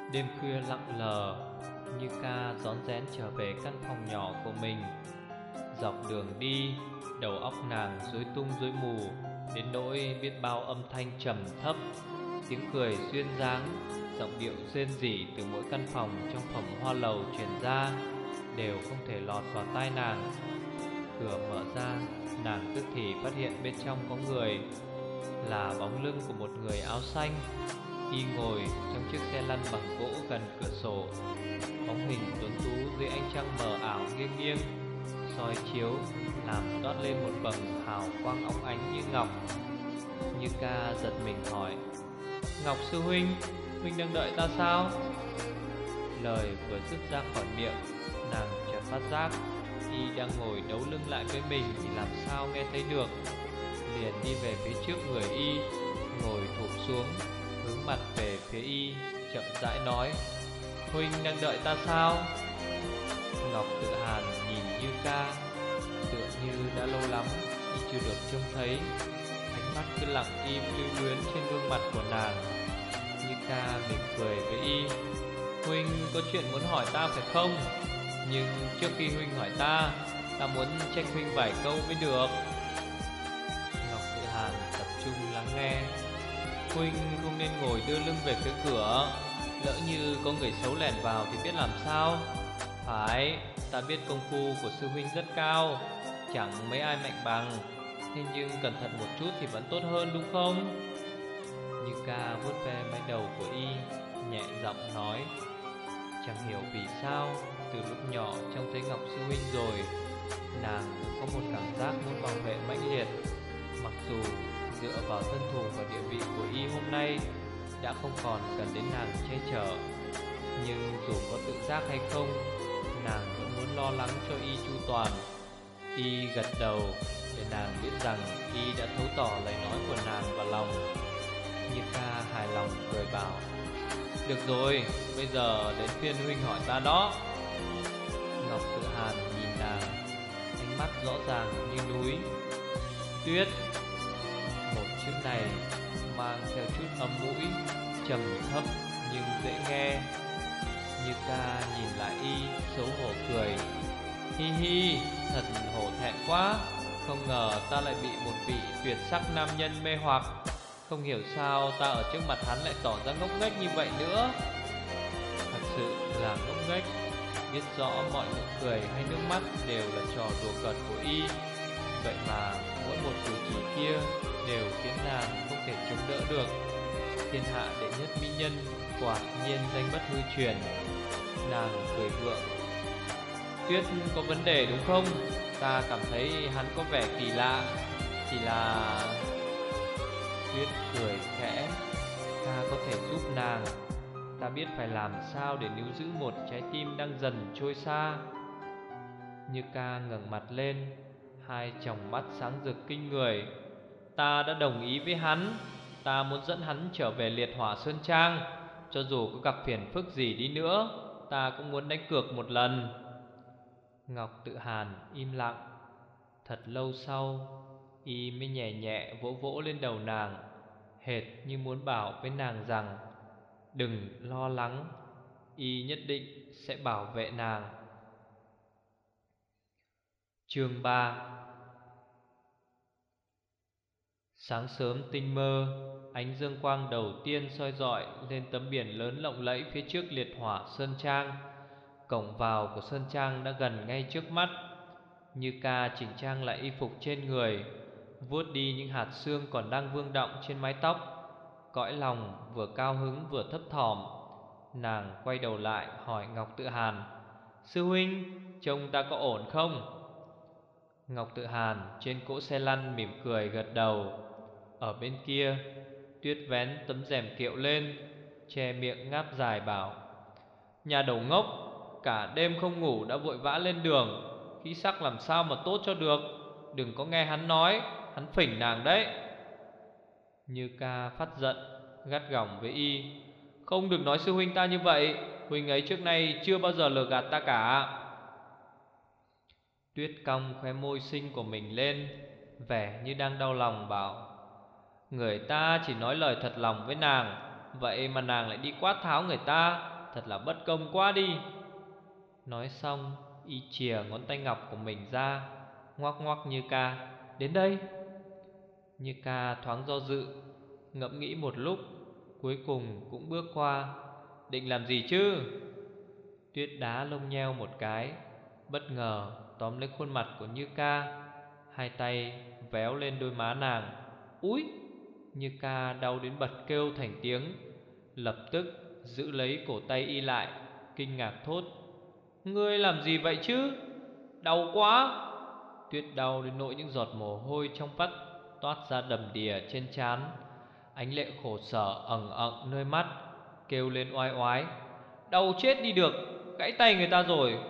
Đêm khuya lặng lờ, Như Ca rón rén trở về căn phòng nhỏ của mình. Dọc đường đi, đầu óc nàng rối tung rối mù, đến nỗi biết bao âm thanh trầm thấp, tiếng cười duyên dáng, giọng điệu rên rỉ từ mỗi căn phòng trong phẩm hoa lầu truyền ra đều không thể lọt vào tai nàng. Cửa mở ra, nàng tức thì phát hiện bên trong có người, là bóng lưng của một người áo xanh. Y ngồi trong chiếc xe lăn bằng gỗ gần cửa sổ, bóng hình tuấn tú dưới ánh trăng mờ ảo nghiêng nghiêng soi chiếu, làm toát lên một vầng hào quang óng ánh như ngọc. Như Ca giật mình hỏi: "Ngọc sư huynh, huynh đang đợi ta sao?" Lời vừa dứt ra khỏi miệng, nàng chợt phát giác Y đang ngồi đấu lưng lại với mình thì làm sao nghe thấy được. Liền đi về phía trước người Y, ngồi thụp xuống, hướng mặt về phía Y, chậm rãi nói: "Huynh đang đợi ta sao?" Ngọc Tự Hàn nhìn Như Ca, tựa như đã lâu lắm Y chưa được trông thấy. Ánh mắt cứ lặng im lưu luyến trên gương mặt của nàng. Như Ca mỉm cười với Y: "Huynh có chuyện muốn hỏi ta phải không? Nhưng trước khi huynh hỏi ta, ta muốn trách huynh vài câu mới được." Ngọc Tự Hàn tập trung lắng nghe: "Huynh không nên ngồi đưa lưng về phía cửa, lỡ như có người xấu lẻn vào thì biết làm sao? Phải, ta biết công phu của sư huynh rất cao, chẳng mấy ai mạnh bằng, thế nhưng cẩn thận một chút thì vẫn tốt hơn đúng không?" Như Ca vuốt ve mái đầu của Y, nhẹ giọng nói: "Chẳng hiểu vì sao, từ lúc nhỏ trông thấy Ngọc sư huynh rồi, nàng cũng có một cảm giác muốn bảo vệ mãnh liệt. Mặc dù dựa vào thân thủ và địa vị của Y hôm nay đã không còn cần đến nàng che chở, nhưng dù có tự giác hay không, nàng vẫn muốn lo lắng cho Y chu toàn." Y gật đầu để nàng biết rằng Y đã thấu tỏ lời nói của nàng vào lòng. Như Ca hài lòng cười bảo: "Được rồi, bây giờ đến phiên huynh hỏi ta đó." Ngọc Tự Hàn nhìn nàng, ánh mắt rõ ràng như núi. "Tuyết." Một chữ này mang theo chút âm mũi, trầm thấp nhưng dễ nghe. Như Ca nhìn lại Y, xấu hổ cười: "Hi hi, thật hổ thẹn quá. Không ngờ ta lại bị một vị tuyệt sắc nam nhân mê hoặc. Không hiểu sao ta ở trước mặt hắn lại tỏ ra ngốc nghếch như vậy nữa." Thật sự là ngốc nghếch, biết rõ mọi nụ cười hay nước mắt đều là trò đùa cợt của Y, vậy mà mỗi một cử chỉ kia đều khiến nàng không thể chống đỡ được. Thiên hạ đệ nhất mỹ nhân quả nhiên danh bất hư truyền. Nàng cười gượng: "Tuyết có vấn đề đúng không? Ta cảm thấy hắn có vẻ kỳ lạ. Chỉ là..." Tuyết cười khẽ: "Ta có thể giúp nàng. Ta biết phải làm sao để níu giữ một trái tim đang dần trôi xa." Như Ca ngẩng mặt lên, hai tròng mắt sáng rực kinh người: "Ta đã đồng ý với hắn. Ta muốn dẫn hắn trở về Liệt Hỏa Sơn Trang. Cho dù có gặp phiền phức gì đi nữa, ta cũng muốn đánh cược một lần." Ngọc Tự Hàn im lặng. Thật lâu sau, Y mới nhẹ nhẹ vỗ vỗ lên đầu nàng, hệt như muốn bảo với nàng rằng đừng lo lắng, Y nhất định sẽ bảo vệ nàng. Chương 3. Sáng sớm tinh mơ, ánh dương quang đầu tiên soi rọi lên tấm biển lớn lộng lẫy phía trước Liệt Hỏa Sơn Trang. Cổng vào của Sơn Trang đã gần ngay trước mắt. Như Ca chỉnh trang lại y phục trên người, vuốt đi những hạt sương còn đang vương đọng trên mái tóc. Cõi lòng vừa cao hứng vừa thấp thỏm. Nàng quay đầu lại hỏi Ngọc Tự Hàn: "Sư huynh, trông ta có ổn không?" Ngọc Tự Hàn trên cỗ xe lăn mỉm cười gật đầu. Ở bên kia, Tuyết vén tấm rèm kiệu lên, che miệng ngáp dài bảo: "Nhà đầu ngốc, cả đêm không ngủ đã vội vã lên đường, khí sắc làm sao mà tốt cho được. Đừng có nghe hắn nói, hắn phỉnh nàng đấy." Như Ca phát giận, gắt gỏng với Y: "Không được nói sư huynh ta như vậy. Huynh ấy trước nay chưa bao giờ lừa gạt ta cả." Tuyết cong khóe môi xinh của mình lên, vẻ như đang đau lòng bảo: "Người ta chỉ nói lời thật lòng với nàng, vậy mà nàng lại đi quát tháo người ta. thật là bất công quá đi. Nói xong, y chìa ngón tay ngọc của mình ra, ngoắc ngoắc Như Ca: đến đây. Như Ca thoáng do dự, ngẫm nghĩ một lúc, cuối cùng cũng bước qua. Định làm gì chứ? Tuyết đá lông nheo một cái, bất ngờ tóm lấy khuôn mặt của Như Ca, hai tay véo lên đôi má nàng. Úi! Như Ca đau đến bật kêu thành tiếng, lập tức giữ lấy cổ tay y lại, kinh ngạc thốt: ngươi làm gì vậy chứ? Đau quá! Tuyết đau đến nỗi những giọt mồ hôi trong vắt toát ra đầm đìa trên trán, ánh lệ khổ sở ẩn ẩn nơi mắt, kêu lên oai oái: đau chết đi được, gãy tay người ta rồi.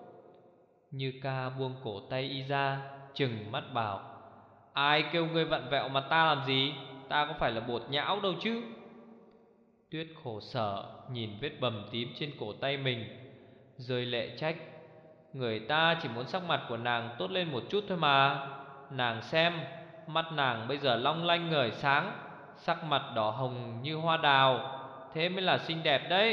Như Ca buông cổ tay y ra, trừng mắt bảo: ai kêu ngươi vặn vẹo mặt ta làm gì? Ta có phải là bột nhão đâu chứ. Tuyết khổ sở nhìn vết bầm tím trên cổ tay mình, rơi lệ trách: người ta chỉ muốn sắc mặt của nàng tốt lên một chút thôi mà. Nàng xem, mắt nàng bây giờ long lanh ngời sáng, sắc mặt đỏ hồng như hoa đào, thế mới là xinh đẹp đấy.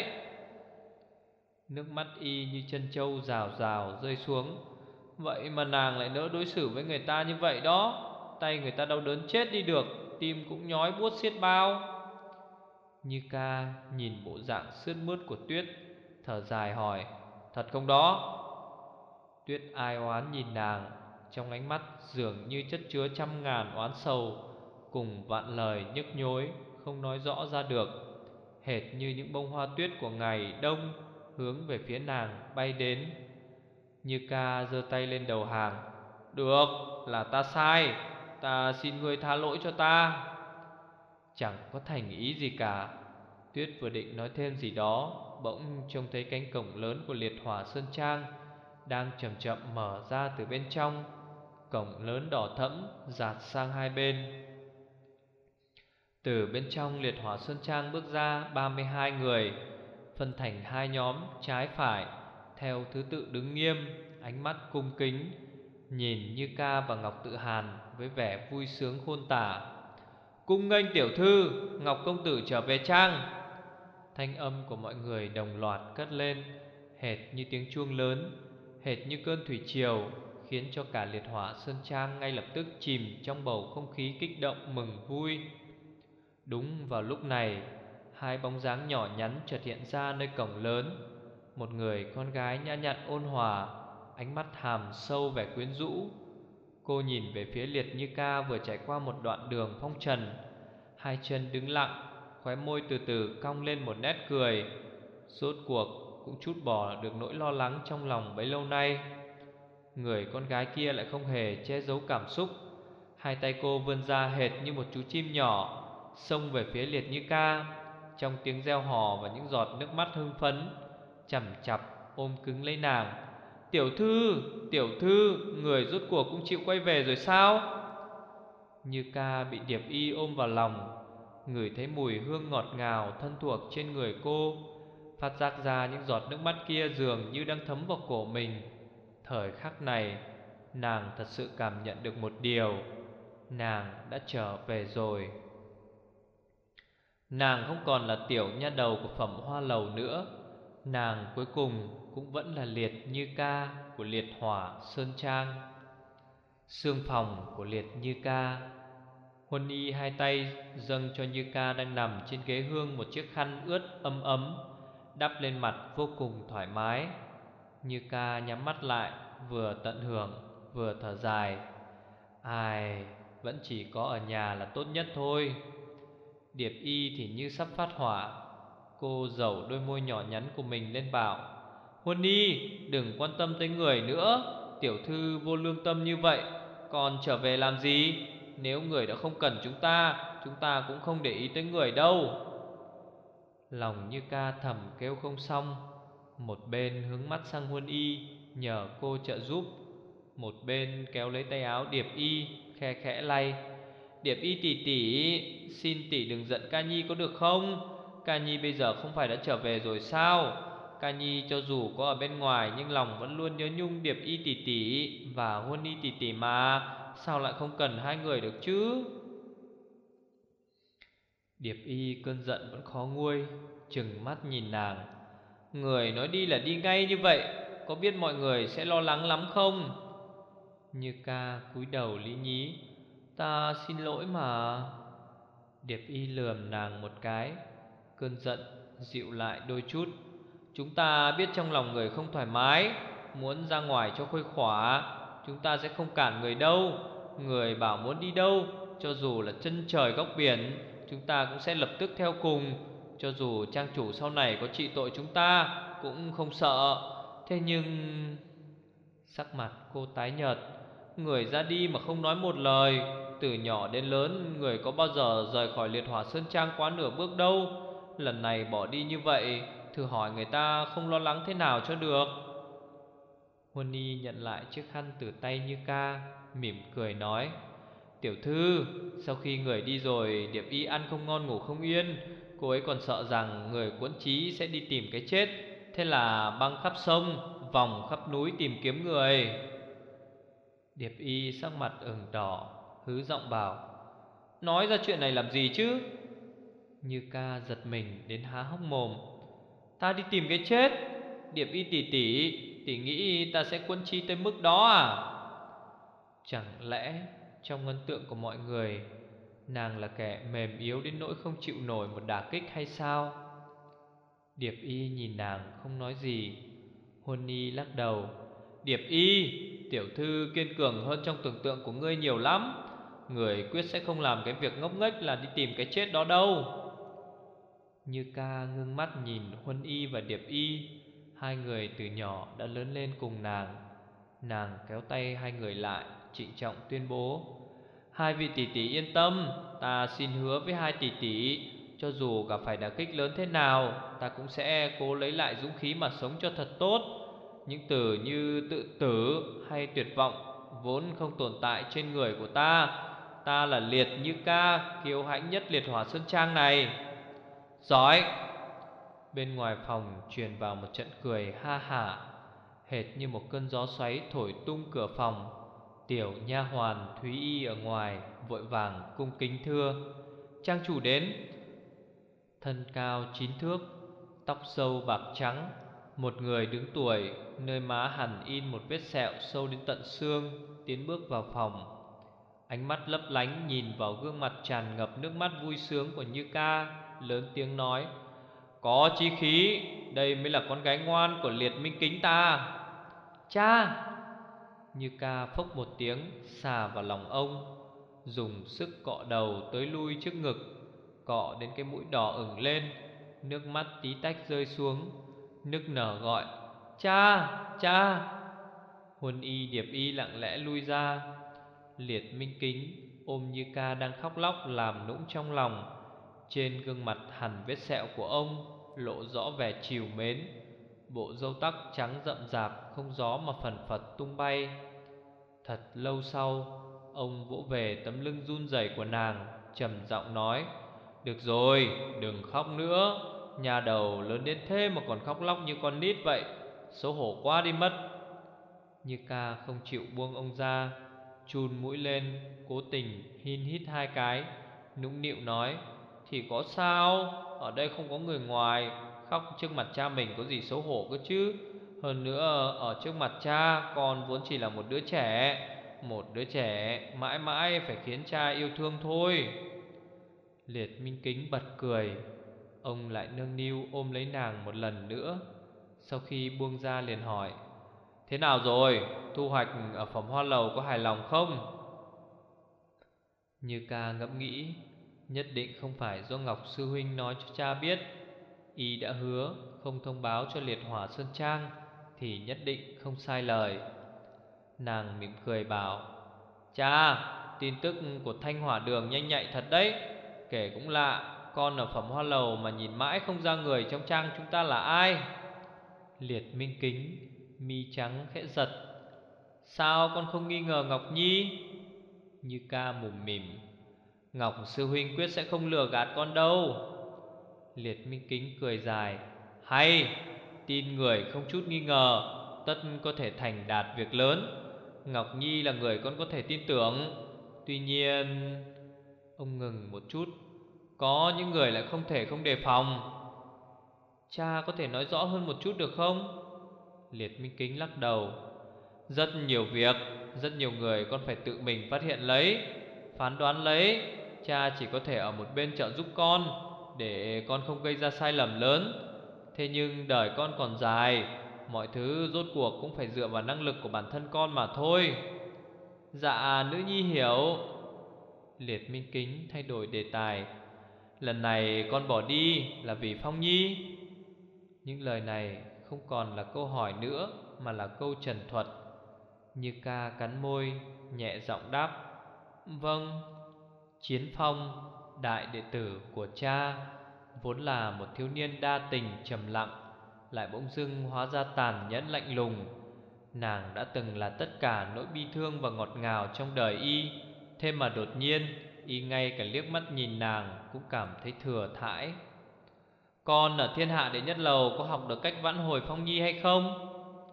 Nước mắt y như chân trâu rào rào rơi xuống. Vậy mà nàng lại nỡ đối xử với người ta như vậy đó. Tay người ta đau đớn chết đi được, tim cũng nhói buốt xiết bao. Như Ca nhìn bộ dạng sướt mướt của Tuyết, thở dài hỏi: thật không đó? Tuyết ai oán nhìn nàng, trong ánh mắt dường như chất chứa trăm ngàn oán sầu cùng vạn lời nhức nhối không nói rõ ra được, hệt như những bông hoa tuyết của ngày đông hướng về phía nàng bay đến. Như Ca giơ tay lên đầu hàng: được, là ta sai, ta xin ngươi tha lỗi cho ta. Chẳng có thành ý gì cả. Tuyết vừa định nói thêm gì đó, bỗng trông thấy cánh cổng lớn của Liệt Hỏa Sơn Trang đang chậm chậm mở ra từ bên trong. Cổng lớn đỏ thẫm dạt sang hai bên. Từ bên trong Liệt Hỏa Sơn Trang bước ra 32 người, phân thành hai nhóm trái phải, theo thứ tự đứng nghiêm, ánh mắt cung kính, nhìn Như Ca và Ngọc Tự Hàn với vẻ vui sướng khôn tả. Cung nghênh tiểu thư, Ngọc công tử trở về trang. Thanh âm của mọi người đồng loạt cất lên, hệt như tiếng chuông lớn, hệt như cơn thủy triều, khiến cho cả Liệt Hỏa Sơn Trang ngay lập tức chìm trong bầu không khí kích động mừng vui. Đúng vào lúc này, hai bóng dáng nhỏ nhắn chợt hiện ra nơi cổng lớn. Một người con gái nhã nhặn ôn hòa, ánh mắt hàm sâu vẻ quyến rũ. Cô nhìn về phía Liệt Như Ca vừa trải qua một đoạn đường phong trần, hai chân đứng lặng, khóe môi từ từ cong lên một nét cười. Rốt cuộc cũng trút bỏ được nỗi lo lắng trong lòng bấy lâu nay. Người con gái kia lại không hề che giấu cảm xúc, hai tay cô vươn ra hệt như một chú chim nhỏ, xông về phía Liệt Như Ca. Trong tiếng reo hò và những giọt nước mắt hưng phấn, chằm chặp ôm cứng lấy nàng. Tiểu thư, người rốt cuộc cũng chịu quay về rồi sao? Như Ca bị Điệp Y ôm vào lòng, ngửi thấy mùi hương ngọt ngào thân thuộc trên người cô, phát giác ra những giọt nước mắt kia dường như đang thấm vào cổ mình. Thời khắc này, nàng thật sự cảm nhận được một điều: nàng đã trở về rồi. Nàng không còn là tiểu nha đầu của Phẩm Hoa Lầu nữa. Nàng cuối cùng cũng vẫn là Liệt Như Ca của Liệt Hỏa Sơn Trang. Xương phòng của Liệt Như Ca. Huân Y hai tay dâng cho Như Ca đang nằm trên ghế hương một chiếc khăn ướt ấm ấm, đắp lên mặt vô cùng thoải mái. Như Ca nhắm mắt lại, vừa tận hưởng vừa thở dài. Ai, vẫn chỉ có ở nhà là tốt nhất thôi. Điệp Y thì như sắp phát hỏa. Cô dẩu đôi môi nhỏ nhắn của mình lên bảo: Huân Y, đừng quan tâm tới người nữa. Tiểu thư vô lương tâm như vậy, còn trở về làm gì? Nếu người đã không cần chúng ta cũng không để ý tới người đâu. Lòng Như Ca thầm kêu không xong, một bên hướng mắt sang Huân Y nhờ cô trợ giúp, một bên kéo lấy tay áo Điệp Y khe khẽ lay. Điệp Y tỷ tỷ, xin tỷ đừng giận Ca Nhi có được không? Ca Nhi bây giờ không phải đã trở về rồi sao? Ca Nhi cho dù có ở bên ngoài nhưng lòng vẫn luôn nhớ nhung Điệp Y tỷ tỷ và Huân Y tỷ tỷ mà, sao lại không cần hai người được chứ? Điệp Y cơn giận vẫn khó nguôi, trừng mắt nhìn nàng. Người nói đi là đi ngay như vậy, có biết mọi người sẽ lo lắng lắm không? Như ca cúi đầu lý nhí. Ta xin lỗi mà. Điệp y lườm nàng một cái, cơn giận dịu lại đôi chút. Chúng ta biết trong lòng người không thoải mái, muốn ra ngoài cho khuây khỏa, chúng ta sẽ không cản người đâu. Người bảo muốn đi đâu, cho dù là chân trời góc biển, chúng ta cũng sẽ lập tức theo cùng. Cho dù trang chủ sau này có trị tội chúng ta, cũng không sợ. Thế nhưng... Sắc mặt cô tái nhợt. Người ra đi mà không nói một lời. Từ nhỏ đến lớn, người có bao giờ rời khỏi Liệt Hỏa Sơn Trang quá nửa bước đâu. Lần này bỏ đi như vậy, thử hỏi người ta không lo lắng thế nào cho được. Huân Y nhận lại chiếc khăn từ tay Như Ca, mỉm cười nói: Tiểu thư, sau khi người đi rồi, Điệp Y ăn không ngon ngủ không yên. Cô ấy còn sợ rằng người Quẫn Chí sẽ đi tìm cái chết, thế là băng khắp sông, vòng khắp núi tìm kiếm người. Điệp Y sắc mặt ửng đỏ, hứ giọng bảo: Nói ra chuyện này làm gì chứ? Như Ca giật mình đến há hốc mồm. Ta đi tìm cái chết? Điệp Y tỷ tỷ, tỷ nghĩ ta sẽ Quẫn Chí tới mức đó à? Chẳng lẽ trong ấn tượng của mọi người, nàng là kẻ mềm yếu đến nỗi không chịu nổi một đả kích hay sao? Điệp Y nhìn nàng không nói gì. Huân Y lắc đầu. Điệp Y, tiểu thư kiên cường hơn trong tưởng tượng của ngươi nhiều lắm. Người quyết sẽ không làm cái việc ngốc nghếch là đi tìm cái chết đó đâu. Như Ca ngưng mắt nhìn Huân Y và Điệp Y. Hai người từ nhỏ đã lớn lên cùng nàng. Nàng kéo tay hai người lại, trịnh trọng tuyên bố: Hai vị tỷ tỷ yên tâm, ta xin hứa với hai tỷ tỷ, cho dù gặp phải đả kích lớn thế nào, ta cũng sẽ cố lấy lại dũng khí mà sống cho thật tốt. Những từ như tự tử hay tuyệt vọng vốn không tồn tại trên người của ta. Ta là Liệt Như Ca, kiêu hãnh nhất Liệt Hỏa Sơn Trang này. Giỏi! Bên ngoài phòng truyền vào một trận cười ha hả, hệt như một cơn gió xoáy thổi tung cửa phòng. Tiểu nha hoàn Thúy Y ở ngoài vội vàng cung kính thưa: Trang chủ đến. Thân cao 9 thước, tóc sâu bạc trắng, một người đứng tuổi, nơi má hằn in một vết sẹo sâu đến tận xương, tiến bước vào phòng. Ánh mắt lấp lánh nhìn vào gương mặt tràn ngập nước mắt vui sướng của Như Ca, lớn tiếng nói: Có chí khí, đây mới là con gái ngoan của Liệt Minh Kính ta. Cha! Như Ca phốc một tiếng xà vào lòng ông, dùng sức cọ đầu tới lui trước ngực, cọ đến cái mũi đỏ ửng lên, nước mắt tí tách rơi xuống, nức nở gọi: Cha! Cha! Huân Y Điệp Y lặng lẽ lui ra. Liệt Minh Kính ôm Như Ca đang khóc lóc làm nũng trong lòng. Trên gương mặt hằn vết sẹo của ông lộ rõ vẻ trìu mến. Bộ râu tóc trắng rậm rạp không gió mà phần phật tung bay. Thật lâu sau, ông vỗ về tấm lưng run rẩy của nàng, trầm giọng nói: Được rồi, đừng khóc nữa. Nhà đầu lớn đến thế mà còn khóc lóc như con nít vậy, xấu hổ quá đi mất. Như Ca không chịu buông ông ra, chun mũi lên, cố tình hin hít hai cái, nũng nịu nói: Thì có sao, ở đây không có người ngoài, khóc trước mặt cha mình có gì xấu hổ cơ chứ. Hơn nữa ở trước mặt cha, con vốn chỉ là một đứa trẻ. Một đứa trẻ mãi mãi phải khiến cha yêu thương thôi. Liệt Minh Kính bật cười. Ông lại nâng niu ôm lấy nàng một lần nữa. Sau khi buông ra liền hỏi: Thế nào rồi, thu hoạch ở Phẩm Hoa Lầu có hài lòng không? Như Ca ngẫm nghĩ, nhất định không phải do Ngọc Sư Huynh nói cho cha biết. Y đã hứa không thông báo cho Liệt Hỏa Sơn Trang thì nhất định không sai lời. Nàng mỉm cười bảo: Cha, tin tức của Thanh Hỏa Đường nhanh nhạy thật đấy. Kể cũng lạ, con ở Phẩm Hoa Lầu mà nhìn mãi không ra người trong trang chúng ta là ai. Liệt Minh Kính mi trắng khẽ giật: Sao con không nghi ngờ Ngọc Nhi? Như Ca mủm mỉm: Ngọc sư huynh quyết sẽ không lừa gạt con đâu. Liệt Minh Kính cười dài: Hay, tin người không chút nghi ngờ, tất có thể thành đạt việc lớn. Ngọc Nhi là người con có thể tin tưởng. Tuy nhiên... Ông ngừng một chút: Có những người lại không thể không đề phòng. Cha có thể nói rõ hơn một chút được không? Liệt Minh Kính lắc đầu. Rất nhiều việc, rất nhiều người con phải tự mình phát hiện lấy, phán đoán lấy. Cha chỉ có thể ở một bên trợ giúp con, để con không gây ra sai lầm lớn. Thế nhưng đời con còn dài, mọi thứ rốt cuộc cũng phải dựa vào năng lực của bản thân con mà thôi. Dạ nữ nhi hiểu. Liệt Minh Kính thay đổi đề tài. Lần này con bỏ đi là vì Phong Nhi. Những lời này không còn là câu hỏi nữa, mà là câu trần thuật. Như Ca cắn môi, nhẹ giọng đáp. Vâng. Chiến Phong, đại đệ tử của cha, vốn là một thiếu niên đa tình trầm lặng, lại bỗng dưng hóa ra tàn nhẫn lạnh lùng. Nàng đã từng là tất cả nỗi bi thương và ngọt ngào trong đời y. Thế mà đột nhiên y ngay cả liếc mắt nhìn nàng cũng cảm thấy thừa thãi. Con ở thiên hạ đệ nhất lầu có học được cách vãn hồi Phong Nhi hay không?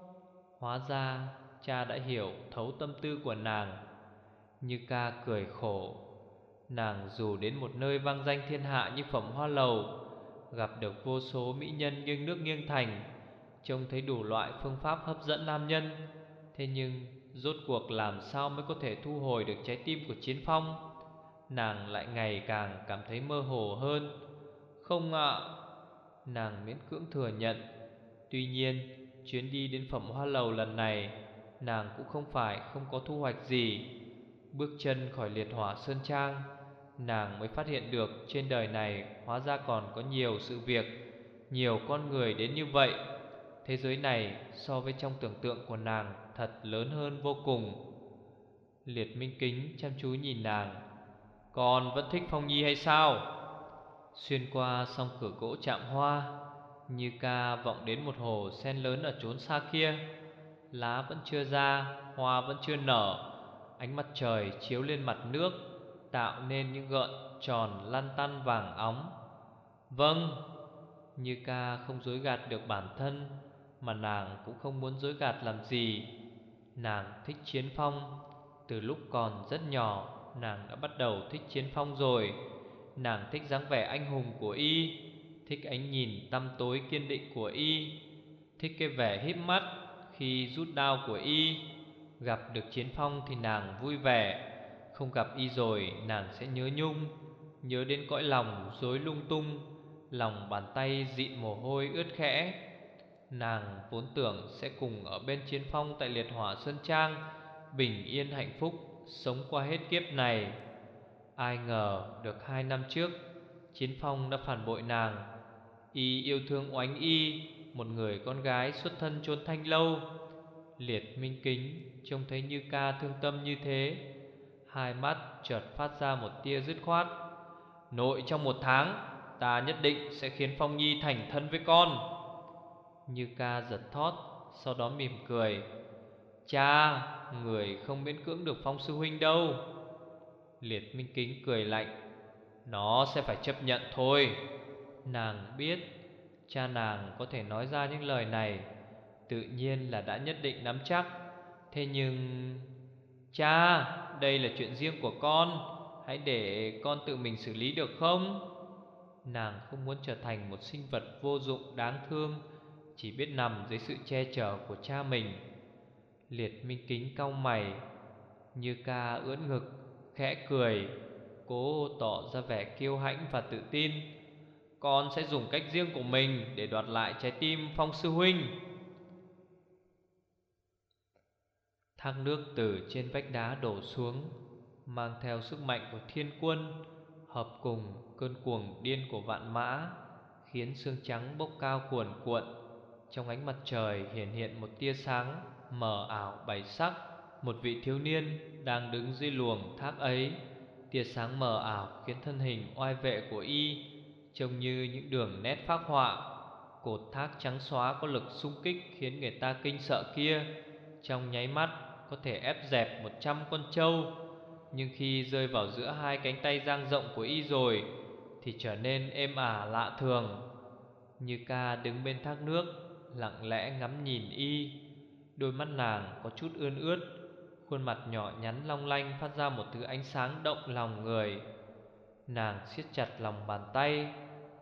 Hóa ra cha đã hiểu thấu tâm tư của nàng. Như Ca cười khổ. Nàng dù đến một nơi vang danh thiên hạ như Phẩm Hoa Lầu, gặp được vô số mỹ nhân nghiêng nước nghiêng thành, trông thấy đủ loại phương pháp hấp dẫn nam nhân. Thế nhưng rốt cuộc làm sao mới có thể thu hồi được trái tim của Chiến Phong? Nàng lại ngày càng cảm thấy mơ hồ hơn. Không ạ. Nàng miễn cưỡng thừa nhận. Tuy nhiên chuyến đi đến Phẩm Hoa Lầu lần này, nàng cũng không phải không có thu hoạch gì. Bước chân khỏi liệt hỏa sơn trang, nàng mới phát hiện được trên đời này hóa ra còn có nhiều sự việc, nhiều con người đến như vậy. Thế giới này so với trong tưởng tượng của nàng thật lớn hơn vô cùng. Liệt Minh Kính chăm chú nhìn nàng. Con vẫn thích Phong Nhi hay sao? Xuyên qua song cửa gỗ chạm hoa, Như Ca vọng đến một hồ sen lớn ở chốn xa kia. Lá vẫn chưa ra, hoa vẫn chưa nở. Ánh mặt trời chiếu lên mặt nước, tạo nên những gợn tròn lăn tăn vàng óng. Vâng. Như Ca không dối gạt được bản thân, mà nàng cũng không muốn dối gạt làm gì. Nàng thích Chiến Phong. Từ lúc còn rất nhỏ, nàng đã bắt đầu thích Chiến Phong rồi. Nàng thích dáng vẻ anh hùng của y, thích ánh nhìn tăm tối kiên định của y, thích cái vẻ híp mắt khi rút đao của y. Gặp được Chiến Phong thì nàng vui vẻ, không gặp y rồi nàng sẽ nhớ nhung, nhớ đến cõi lòng rối lung tung, lòng bàn tay dịn mồ hôi ướt khẽ. Nàng vốn tưởng sẽ cùng ở bên Chiến Phong tại liệt hỏa sơn trang, bình yên hạnh phúc sống qua hết kiếp này. Ai ngờ được 2 năm trước, Chiến Phong đã phản bội nàng. Y yêu thương oánh y, một người con gái xuất thân chốn Thanh Lâu. Liệt Minh Kính trông thấy Như Ca thương tâm như thế, hai mắt chợt phát ra một tia dứt khoát. Nội trong 1 tháng, ta nhất định sẽ khiến Phong Nhi thành thân với con. Như Ca giật thót, sau đó mỉm cười. Cha, người không miễn cưỡng được Phong sư huynh đâu. Liệt Minh Kính cười lạnh. Nó sẽ phải chấp nhận thôi. Nàng biết cha nàng có thể nói ra những lời này, tự nhiên là đã nhất định nắm chắc. Thế nhưng cha, đây là chuyện riêng của con, hãy để con tự mình xử lý được không? Nàng không muốn trở thành một sinh vật vô dụng đáng thương, chỉ biết nằm dưới sự che chở của cha mình. Liệt Minh Kính cau mày. Như Ca ưỡn ngực, khẽ cười, cố tỏ ra vẻ kiêu hãnh và tự tin. Con sẽ dùng cách riêng của mình để đoạt lại trái tim Phong sư huynh. Thác nước từ trên vách đá đổ xuống, mang theo sức mạnh của thiên quân, hợp cùng cơn cuồng điên của vạn mã, khiến xương trắng bốc cao cuồn cuộn. Trong ánh mặt trời hiện một tia sáng mờ ảo bảy sắc. Một vị thiếu niên đang đứng dưới luồng thác ấy. Tia sáng mờ ảo khiến thân hình oai vệ của y trông như những đường nét phác họa. Cột thác trắng xóa có lực xung kích khiến người ta kinh sợ kia, trong nháy mắt có thể ép dẹp 100 con trâu. Nhưng khi rơi vào giữa hai cánh tay dang rộng của y rồi thì trở nên êm ả lạ thường. Như Ca đứng bên thác nước, lặng lẽ ngắm nhìn y. Đôi mắt nàng có chút ươn ướt, khuôn mặt nhỏ nhắn long lanh phát ra một thứ ánh sáng động lòng người. Nàng siết chặt lòng bàn tay,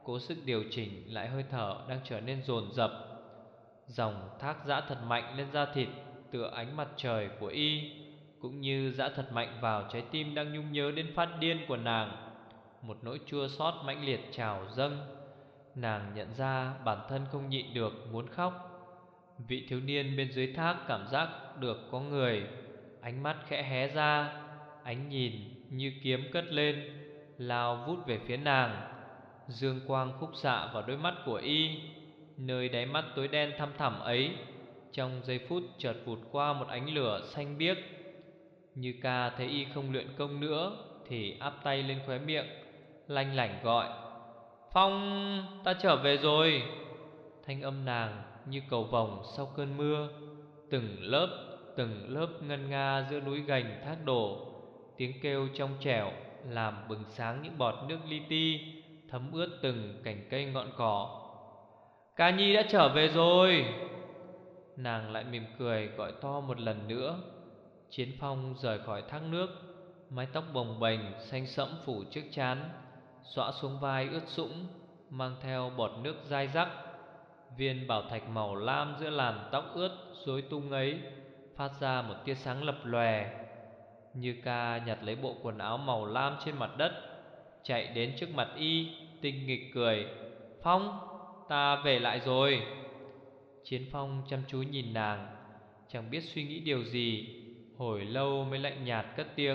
cố sức điều chỉnh lại hơi thở đang trở nên dồn dập. Dòng thác giã thật mạnh lên da thịt tựa ánh mặt trời của y, cũng như giã thật mạnh vào trái tim đang nhung nhớ đến phát điên của nàng. Một nỗi chua xót mãnh liệt trào dâng. Nàng nhận ra bản thân không nhịn được muốn khóc. Vị thiếu niên bên dưới thác cảm giác được có người, ánh mắt khẽ hé ra, ánh nhìn như kiếm cất lên, lao vút về phía nàng. Dương quang khúc xạ vào đôi mắt của y. Nơi đáy mắt tối đen thăm thẳm ấy, trong giây phút chợt vụt qua một ánh lửa xanh biếc. Như Ca thấy y không luyện công nữa thì áp tay lên khóe miệng, lanh lảnh gọi: "Phong, ta trở về rồi." Thanh âm nàng như cầu vồng sau cơn mưa, từng lớp ngân nga giữa núi gành thác đổ. Tiếng kêu trong trẻo làm bừng sáng những bọt nước li ti, thấm ướt từng cành cây ngọn cỏ. "Ca Nhi đã trở về rồi." Nàng lại mỉm cười gọi to một lần nữa. Chiến Phong rời khỏi thác nước, mái tóc bồng bềnh xanh sẫm phủ trước trán, xõa xuống vai ướt sũng, mang theo bọt nước dai dắc. Viên bảo thạch màu lam giữa làn tóc ướt rối tung ấy phát ra một tia sáng lập lòe. Như Ca nhặt lấy bộ quần áo màu lam trên mặt đất, chạy đến trước mặt y, tinh nghịch cười: "Phong, ta về lại rồi." Chiến Phong chăm chú nhìn nàng, chẳng biết suy nghĩ điều gì, hồi lâu mới lạnh nhạt cất tiếng: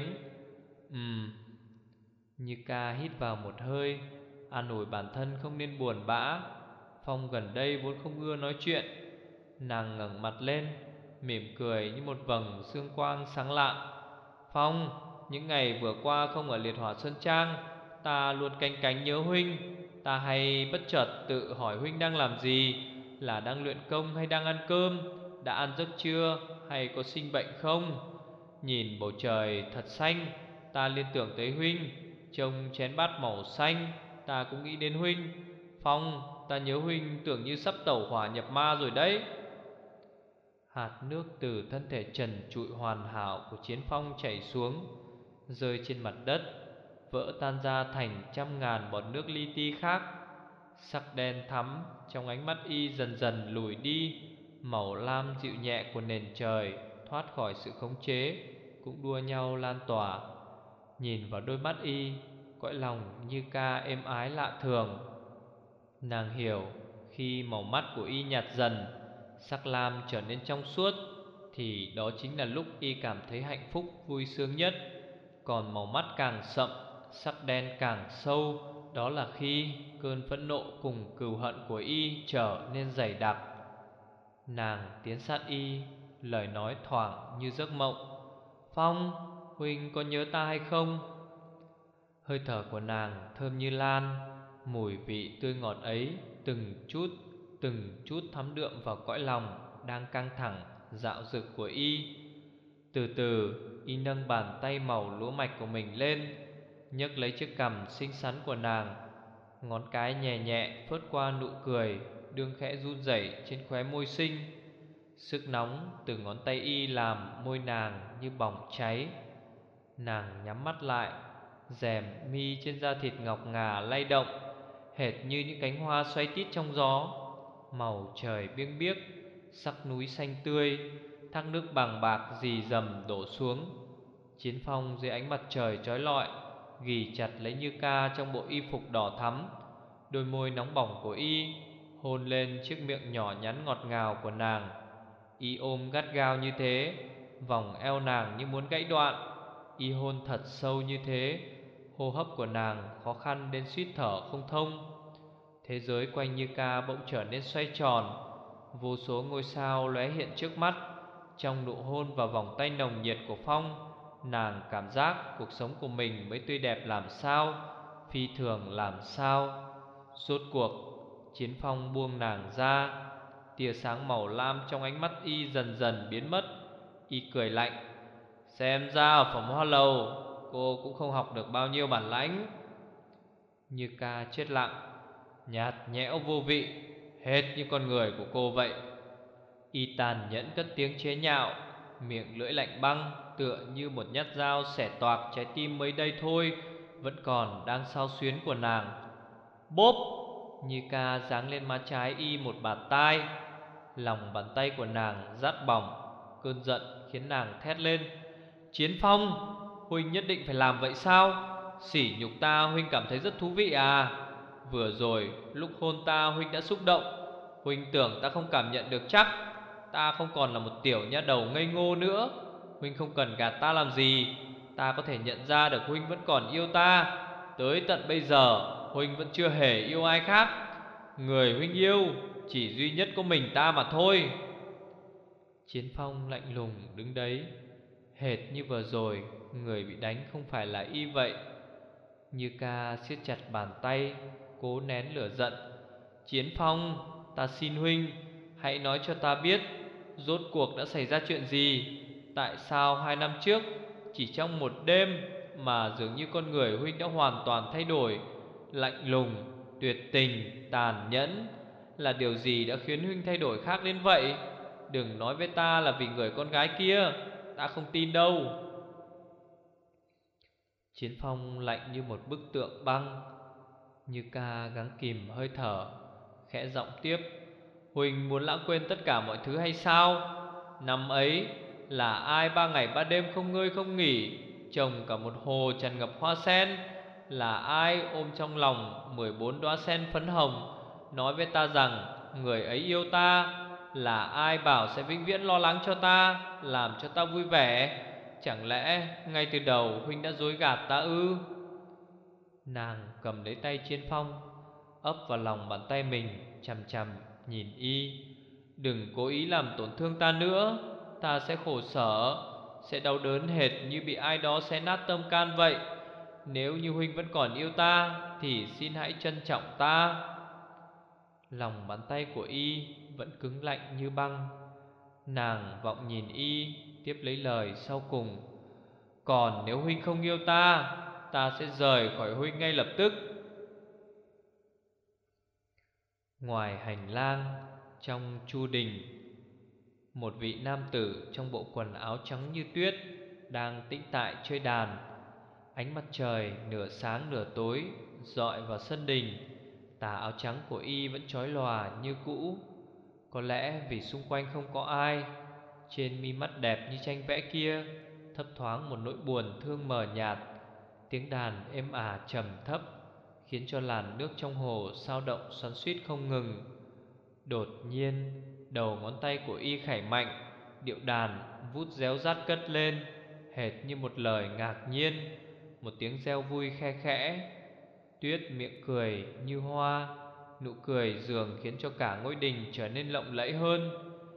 Như Ca hít vào một hơi, an ủi bản thân không nên buồn bã. Phong gần đây vốn không ưa nói chuyện. Nàng ngẩng mặt lên, mỉm cười như một vầng dương quang sáng lạng: "Phong, những ngày vừa qua không ở Liệt Hỏa Sơn Trang, ta luôn canh cánh nhớ huynh. Ta hay bất chợt tự hỏi huynh đang làm gì, là đang luyện công hay đang ăn cơm, đã ăn giấc chưa hay có sinh bệnh không. Nhìn bầu trời thật xanh, ta liên tưởng tới huynh. Trông chén bát màu xanh, ta cũng nghĩ đến huynh. Phong, ta nhớ huynh tưởng như sắp tẩu hỏa nhập ma rồi đấy." Hạt nước từ thân thể trần trụi hoàn hảo của Chiến Phong chảy xuống, rơi trên mặt đất, vỡ tan ra thành trăm ngàn bọt nước li ti khác. Sắc đen thắm trong ánh mắt y dần dần lùi đi. Màu lam dịu nhẹ của nền trời thoát khỏi sự khống chế, cũng đua nhau lan tỏa. Nhìn vào đôi mắt y, cõi lòng Như Ca êm ái lạ thường. Nàng hiểu, khi màu mắt của y nhạt dần, sắc lam trở nên trong suốt, thì đó chính là lúc y cảm thấy hạnh phúc vui sướng nhất. Còn màu mắt càng sậm, sắc đen càng sâu, đó là khi cơn phẫn nộ cùng cừu hận của y trở nên dày đặc. Nàng tiến sát y, lời nói thoảng như giấc mộng: "Phong, huynh có nhớ ta hay không?" Hơi thở của nàng thơm như lan, mùi vị tươi ngọt ấy từng chút thấm đượm vào cõi lòng đang căng thẳng dạo dực của y. Từ từ, y nâng bàn tay màu lúa mạch của mình lên, nhấc lấy chiếc cằm xinh xắn của nàng. Ngón cái nhẹ nhẹ phớt qua nụ cười đương khẽ run rẩy trên khóe môi xinh. Sức nóng từ ngón tay y làm môi nàng như bỏng cháy. Nàng nhắm mắt lại, rèm mi trên da thịt ngọc ngà lay động, hệt như những cánh hoa xoay tít trong gió. Màu trời biếc biếc, sắc núi xanh tươi, thác nước bằng bạc rì rầm đổ xuống. Chiến Phong dưới ánh mặt trời chói lọi ghì chặt lấy Như Ca trong bộ y phục đỏ thắm. Đôi môi nóng bỏng của y hôn lên chiếc miệng nhỏ nhắn ngọt ngào của nàng. Y ôm gắt gao như thế, vòng eo nàng như muốn gãy đoạn. Y hôn thật sâu như thế, hô hấp của nàng khó khăn đến suýt thở không thông. Thế giới quanh Như Ca bỗng trở nên xoay tròn, vô số ngôi sao lóe hiện trước mắt. Trong nụ hôn và vòng tay nồng nhiệt của Phong, nàng cảm giác cuộc sống của mình mới tươi đẹp làm sao, phi thường làm sao. Rốt cuộc, Chiến Phong buông nàng ra. Tia sáng màu lam trong ánh mắt y dần dần biến mất. Y cười lạnh: "Xem ra ở Phẩm Hoa Lầu, cô cũng không học được bao nhiêu bản lãnh." Như Ca chết lặng, nhạt nhẽo vô vị, hệt như con người của cô vậy. Y tàn nhẫn cất tiếng chế nhạo, miệng lưỡi lạnh băng, tựa như một nhát dao xẻ toạc trái tim mới đây thôi vẫn còn đang xao xuyến của nàng. Bốp! Như ca giáng lên má trái y một bạt tai. Lòng bàn tay của nàng rát bỏng. Cơn giận khiến nàng thét lên: Chiến Phong, huynh nhất định phải làm vậy sao? Sỉ nhục ta huynh cảm thấy rất thú vị à? Vừa rồi lúc hôn ta huynh đã xúc động. Huynh tưởng ta không cảm nhận được chắc? Ta không còn là một tiểu nha đầu ngây ngô nữa. Huynh không cần gạt ta làm gì. Ta có thể nhận ra được huynh vẫn còn yêu ta. Tới tận bây giờ huynh vẫn chưa hề yêu ai khác. Người huynh yêu chỉ duy nhất có mình ta mà thôi. Chiến Phong lạnh lùng đứng đấy, hệt như vừa rồi người bị đánh không phải là y vậy. Như ca siết chặt bàn tay, cố nén lửa giận. Chiến Phong, ta xin huynh, hãy nói cho ta biết, rốt cuộc đã xảy ra chuyện gì? Tại sao 2 năm trước, chỉ trong một đêm mà dường như con người huynh đã hoàn toàn thay đổi? Lạnh lùng, tuyệt tình, tàn nhẫn. Là điều gì đã khiến huynh thay đổi khác đến vậy? Đừng nói với ta là vì người con gái kia, ta không tin đâu. Chiến Phong lạnh như một bức tượng băng. Như ca gắng kìm hơi thở, khẽ giọng tiếp: Huỳnh muốn lãng quên tất cả mọi thứ hay sao? Năm ấy là ai 3 ngày 3 đêm không ngơi không nghỉ, trồng cả một hồ tràn ngập hoa sen? Là ai ôm trong lòng 14 đóa sen phấn hồng, nói với ta rằng người ấy yêu ta? Là ai bảo sẽ vĩnh viễn lo lắng cho ta, làm cho ta vui vẻ? Chẳng lẽ ngay từ đầu huynh đã dối gạt ta ư? Nàng cầm lấy tay Chiến Phong, ấp vào lòng bàn tay mình, chằm chằm nhìn y. Đừng cố ý làm tổn thương ta nữa. Ta sẽ khổ sở, sẽ đau đớn hệt như bị ai đó xé nát tâm can vậy. Nếu như huynh vẫn còn yêu ta thì xin hãy trân trọng ta. Lòng bàn tay của y vẫn cứng lạnh như băng. Nàng vọng nhìn y, tiếp lấy lời sau cùng: Còn nếu huynh không yêu ta, ta sẽ rời khỏi huynh ngay lập tức. Ngoài hành lang, trong chu đình, một vị nam tử trong bộ quần áo trắng như tuyết đang tĩnh tại chơi đàn. Ánh mặt trời nửa sáng nửa tối rọi vào sân đình. Tà áo trắng của y vẫn chói lòa như cũ. Có lẽ vì xung quanh không có ai, trên mi mắt đẹp như tranh vẽ kia thấp thoáng một nỗi buồn thương mờ nhạt. Tiếng đàn êm ả trầm thấp khiến cho làn nước trong hồ sao động xoắn xuýt không ngừng. Đột nhiên, đầu ngón tay của y khảy mạnh, điệu đàn vút réo rát cất lên, hệt như một lời ngạc nhiên, một tiếng reo vui khe khẽ. Tuyết miệng cười như hoa, nụ cười dường khiến cho cả ngôi đình trở nên lộng lẫy hơn.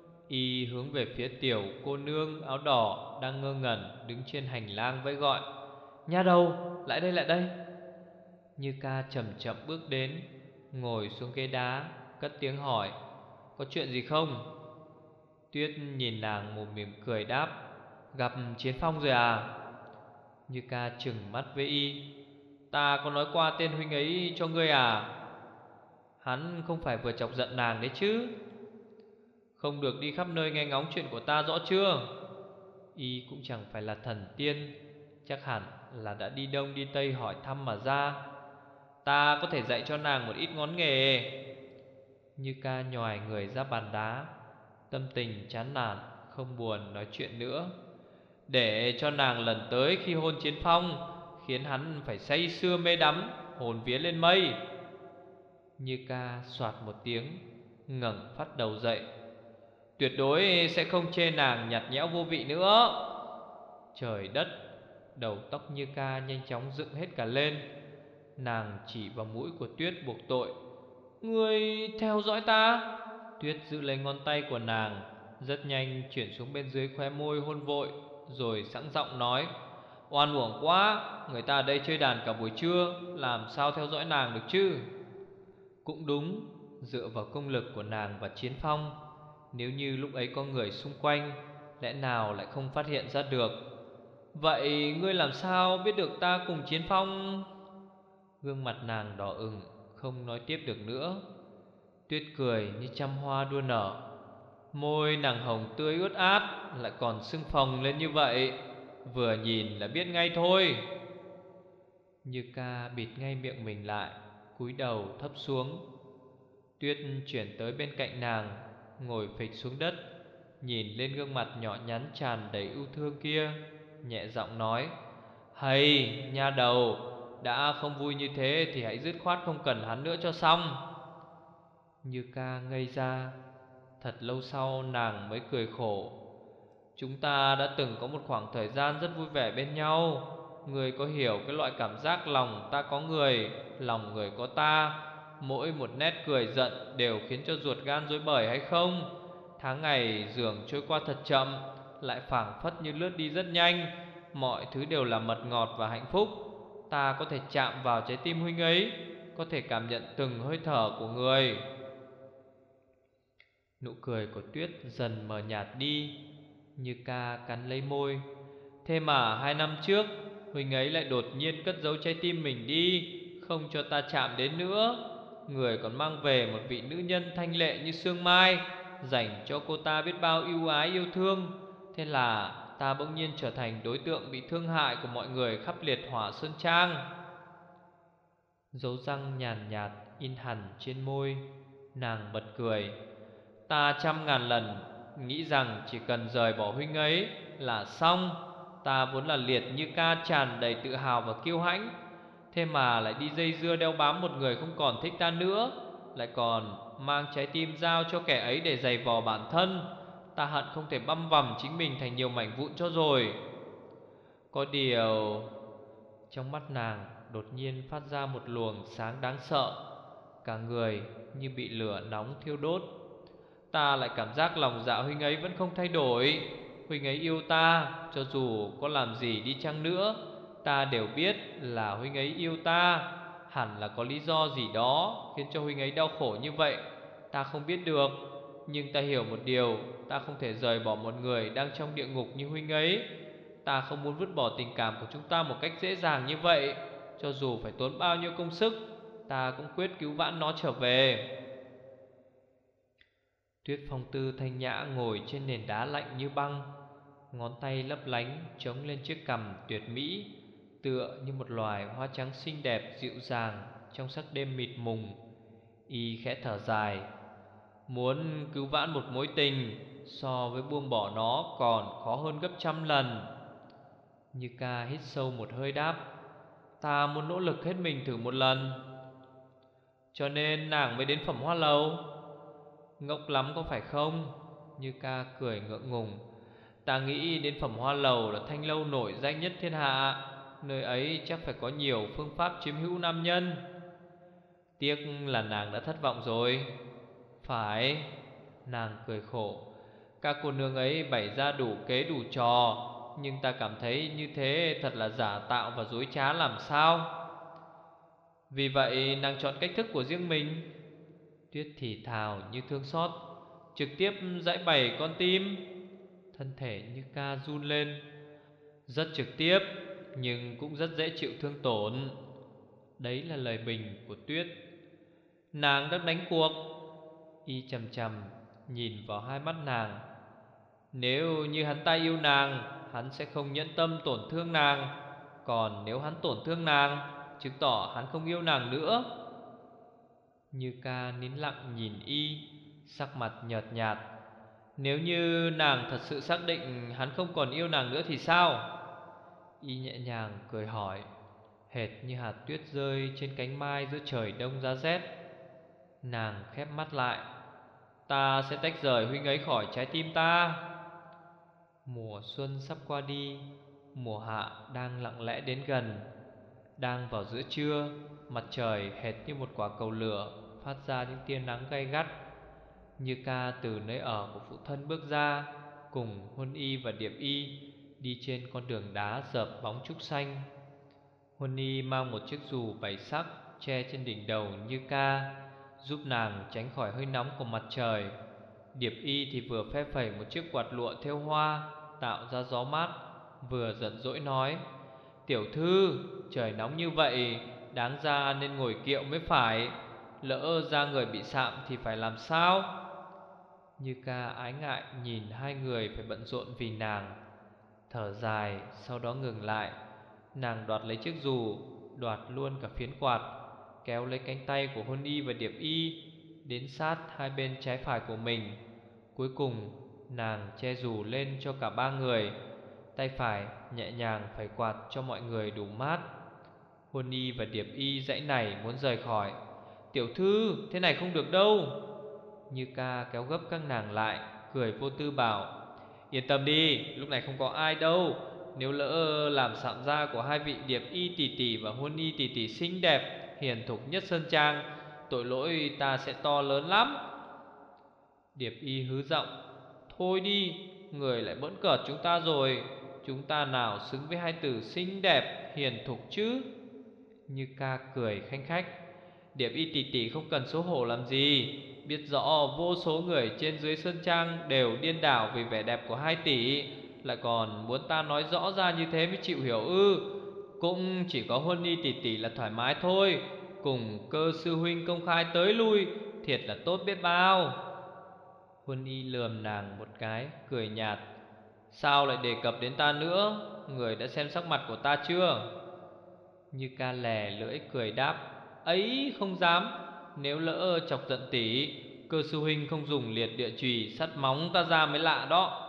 Y hướng về phía tiểu cô nương áo đỏ đang ngơ ngẩn đứng trên hành lang vẫy gọi: Nha đầu, lại đây lại đây. Như ca chậm chậm bước đến, ngồi xuống ghế đá, cất tiếng hỏi: Có chuyện gì không? Tuyết nhìn nàng một mỉm cười đáp: Gặp Chiến Phong rồi à? Như ca trừng mắt với y: Ta có nói qua tên huynh ấy cho ngươi à? Hắn không phải vừa chọc giận nàng đấy chứ? Không được đi khắp nơi nghe ngóng chuyện của ta rõ chưa? Y cũng chẳng phải là thần tiên, chắc hẳn là đã đi đông đi tây hỏi thăm mà ra. Ta có thể dạy cho nàng một ít ngón nghề. Như ca nhòi người ra bàn đá, tâm tình chán nản, không buồn nói chuyện nữa. Để cho nàng lần tới khi hôn Chiến Phong khiến hắn phải say sưa mê đắm, hồn vía lên mây. Như ca soạt một tiếng, ngẩng phát đầu dậy: Tuyệt đối sẽ không chê nàng nhạt nhẽo vô vị nữa. Trời đất, đầu tóc Như ca nhanh chóng dựng hết cả lên. Nàng chỉ vào mũi của Tuyết buộc tội: Ngươi theo dõi ta. Tuyết giữ lấy ngón tay của nàng, rất nhanh chuyển xuống bên dưới khóe môi hôn vội, rồi sẵn giọng nói: Oan uổng quá, người ta ở đây chơi đàn cả buổi trưa, làm sao theo dõi nàng được chứ? Cũng đúng, dựa vào công lực của nàng và Chiến Phong, nếu như lúc ấy có người xung quanh, lẽ nào lại không phát hiện ra được? Vậy ngươi làm sao biết được ta cùng Chiến Phong? Gương mặt nàng đỏ ửng, không nói tiếp được nữa. Tuyết cười như trăm hoa đua nở, môi nàng hồng tươi ướt át, lại còn sưng phồng lên như vậy, vừa nhìn là biết ngay thôi. Như ca bịt ngay miệng mình lại, cúi đầu thấp xuống. Tuyết chuyển tới bên cạnh nàng, ngồi phịch xuống đất, nhìn lên gương mặt nhỏ nhắn tràn đầy yêu thương kia, nhẹ giọng nói: "Hay, nha đầu, đã không vui như thế thì hãy dứt khoát không cần hắn nữa cho xong." Như Ca ngây ra. Thật lâu sau nàng mới cười khổ: "Chúng ta đã từng có một khoảng thời gian rất vui vẻ bên nhau. Người có hiểu cái loại cảm giác lòng ta có người, lòng người có ta, mỗi một nét cười giận đều khiến cho ruột gan rối bời hay không? Tháng ngày dường trôi qua thật chậm, lại phảng phất như lướt đi rất nhanh. Mọi thứ đều là mật ngọt và hạnh phúc. Ta có thể chạm vào trái tim huynh ấy, có thể cảm nhận từng hơi thở của người." Nụ cười của Tuyết dần mờ nhạt đi. Như Ca cắn lấy môi: "Thế mà 2 năm trước huynh ấy lại đột nhiên cất giấu trái tim mình đi, không cho ta chạm đến nữa. Người còn mang về một vị nữ nhân thanh lệ như sương mai, dành cho cô ta biết bao ưu ái yêu thương. Thế là ta bỗng nhiên trở thành đối tượng bị thương hại của mọi người khắp liệt hỏa sơn trang." Dấu răng nhàn nhạt in hẳn trên môi. Nàng bật cười: "Ta trăm ngàn lần nghĩ rằng chỉ cần rời bỏ huynh ấy là xong. Ta vốn là liệt như ca tràn đầy tự hào và kiêu hãnh, thế mà lại đi dây dưa đeo bám một người không còn thích ta nữa, lại còn mang trái tim giao cho kẻ ấy để giày vò bản thân. Ta hận không thể băm vằm chính mình thành nhiều mảnh vụn cho rồi." Có điều trong mắt nàng đột nhiên phát ra một luồng sáng đáng sợ, cả người như bị lửa nóng thiêu đốt. "Ta lại cảm giác lòng dạ huynh ấy vẫn không thay đổi. Huynh ấy yêu ta, cho dù có làm gì đi chăng nữa, ta đều biết là huynh ấy yêu ta. Hẳn là có lý do gì đó khiến cho huynh ấy đau khổ như vậy, ta không biết được. Nhưng ta hiểu một điều, ta không thể rời bỏ một người đang trong địa ngục như huynh ấy. Ta không muốn vứt bỏ tình cảm của chúng ta một cách dễ dàng như vậy. Cho dù phải tốn bao nhiêu công sức, ta cũng quyết cứu vãn nó trở về." Tuyết Phong Tư thanh nhã ngồi trên nền đá lạnh như băng, ngón tay lấp lánh chống lên chiếc cằm tuyệt mỹ, tựa như một loài hoa trắng xinh đẹp dịu dàng trong sắc đêm mịt mùng. Y khẽ thở dài: "Muốn cứu vãn một mối tình so với buông bỏ nó còn khó hơn gấp trăm lần." Như Ca hít sâu một hơi đáp: "Ta muốn nỗ lực hết mình thử một lần." "Cho nên nàng mới đến Phẩm Hoa Lầu?" "Ngốc lắm có phải không?" Như Ca cười ngượng ngùng: "Ta nghĩ đến Phẩm Hoa Lầu là thanh lâu nổi danh nhất thiên hạ. Nơi ấy chắc phải có nhiều phương pháp chiếm hữu nam nhân." Tiếc là nàng đã thất vọng rồi. "Phải." Nàng cười khổ: "Các cô nương ấy bày ra đủ kế đủ trò, nhưng ta cảm thấy như thế thật là giả tạo và dối trá làm sao. Vì vậy nàng chọn cách thức của riêng mình." Tuyết thì thào như thương xót: "Trực tiếp giãi bày con tim." Thân thể Như Ca run lên: "Rất trực tiếp, nhưng cũng rất dễ chịu thương tổn." Đấy là lời bình của Tuyết. "Nàng đang đánh cuộc." Y chầm chầm nhìn vào hai mắt nàng: "Nếu như hắn ta yêu nàng, hắn sẽ không nhẫn tâm tổn thương nàng. Còn nếu hắn tổn thương nàng, chứng tỏ hắn không yêu nàng nữa." Như Ca nín lặng nhìn Y, sắc mặt nhợt nhạt: "Nếu như nàng thật sự xác định hắn không còn yêu nàng nữa thì sao?" Y nhẹ nhàng cười hỏi, hệt như hạt tuyết rơi trên cánh mai giữa trời đông giá rét. Nàng khép mắt lại: "Ta sẽ tách rời huynh ấy khỏi trái tim ta." Mùa xuân sắp qua đi, mùa hạ đang lặng lẽ đến gần. Đang vào giữa trưa, mặt trời hệt như một quả cầu lửa phát ra những tia nắng gay gắt. Như Ca từ nơi ở của phụ thân bước ra, cùng Huân Y và Điệp Y đi trên con đường đá rợp bóng trúc xanh. Huân Y mang một chiếc dù 7 sắc che trên đỉnh đầu Như Ca, giúp nàng tránh khỏi hơi nóng của mặt trời. Điệp Y thì vừa phe phẩy một chiếc quạt lụa thêu hoa tạo ra gió mát, vừa giận dỗi nói: "Tiểu thư, trời nóng như vậy, đáng ra nên ngồi kiệu mới phải. Lỡ da người bị sạm thì phải làm sao?" Như Ca ái ngại nhìn hai người phải bận rộn vì nàng, thở dài, sau đó ngừng lại. Nàng đoạt lấy chiếc dù, đoạt luôn cả phiến quạt, kéo lấy cánh tay của Huân Y và Điệp Y, đến sát hai bên trái phải của mình. Cuối cùng nàng che dù lên cho cả ba người, tay phải nhẹ nhàng phẩy quạt cho mọi người đủ mát. Huân Y và Điệp Y dãy này muốn rời khỏi. Tiểu thư, thế này không được đâu. Như Ca kéo gấp các nàng lại, cười vô tư bảo: Yên tâm đi, lúc này không có ai đâu. Nếu lỡ làm sạm da của hai vị Điệp Y tỷ tỷ và Huân Y tỷ tỷ xinh đẹp, hiền thục nhất Sơn Trang, tội lỗi ta sẽ to lớn lắm. Điệp Y hứ giọng: Thôi đi, người lại bỡn cợt chúng ta rồi. Chúng ta nào xứng với hai từ xinh đẹp, hiền thục chứ? Như Ca cười khanh khách: Điệp Y tỷ tỷ không cần xấu hổ làm gì. Biết rõ vô số người trên dưới Sơn Trang đều điên đảo vì vẻ đẹp của hai tỷ, lại còn muốn ta nói rõ ra như thế mới chịu hiểu ư? Cũng chỉ có Huân Y tỷ tỷ là thoải mái thôi. Cùng Cơ sư huynh công khai tới lui, thiệt là tốt biết bao. Huân Y lườm nàng một cái, cười nhạt: Sao lại đề cập đến ta nữa? Người đã xem sắc mặt của ta chưa? Như Ca lè lưỡi cười đáp: Ấy không dám. Nếu lỡ chọc giận tỷ, Cơ sư huynh không dùng liệt địa chùy sắt móng ta ra mới lạ đó.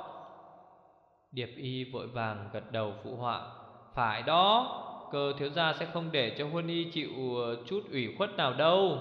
Điệp Y vội vàng gật đầu phụ họa: Phải đó, Cơ thiếu gia sẽ không để cho Huân Y chịu chút ủy khuất nào đâu.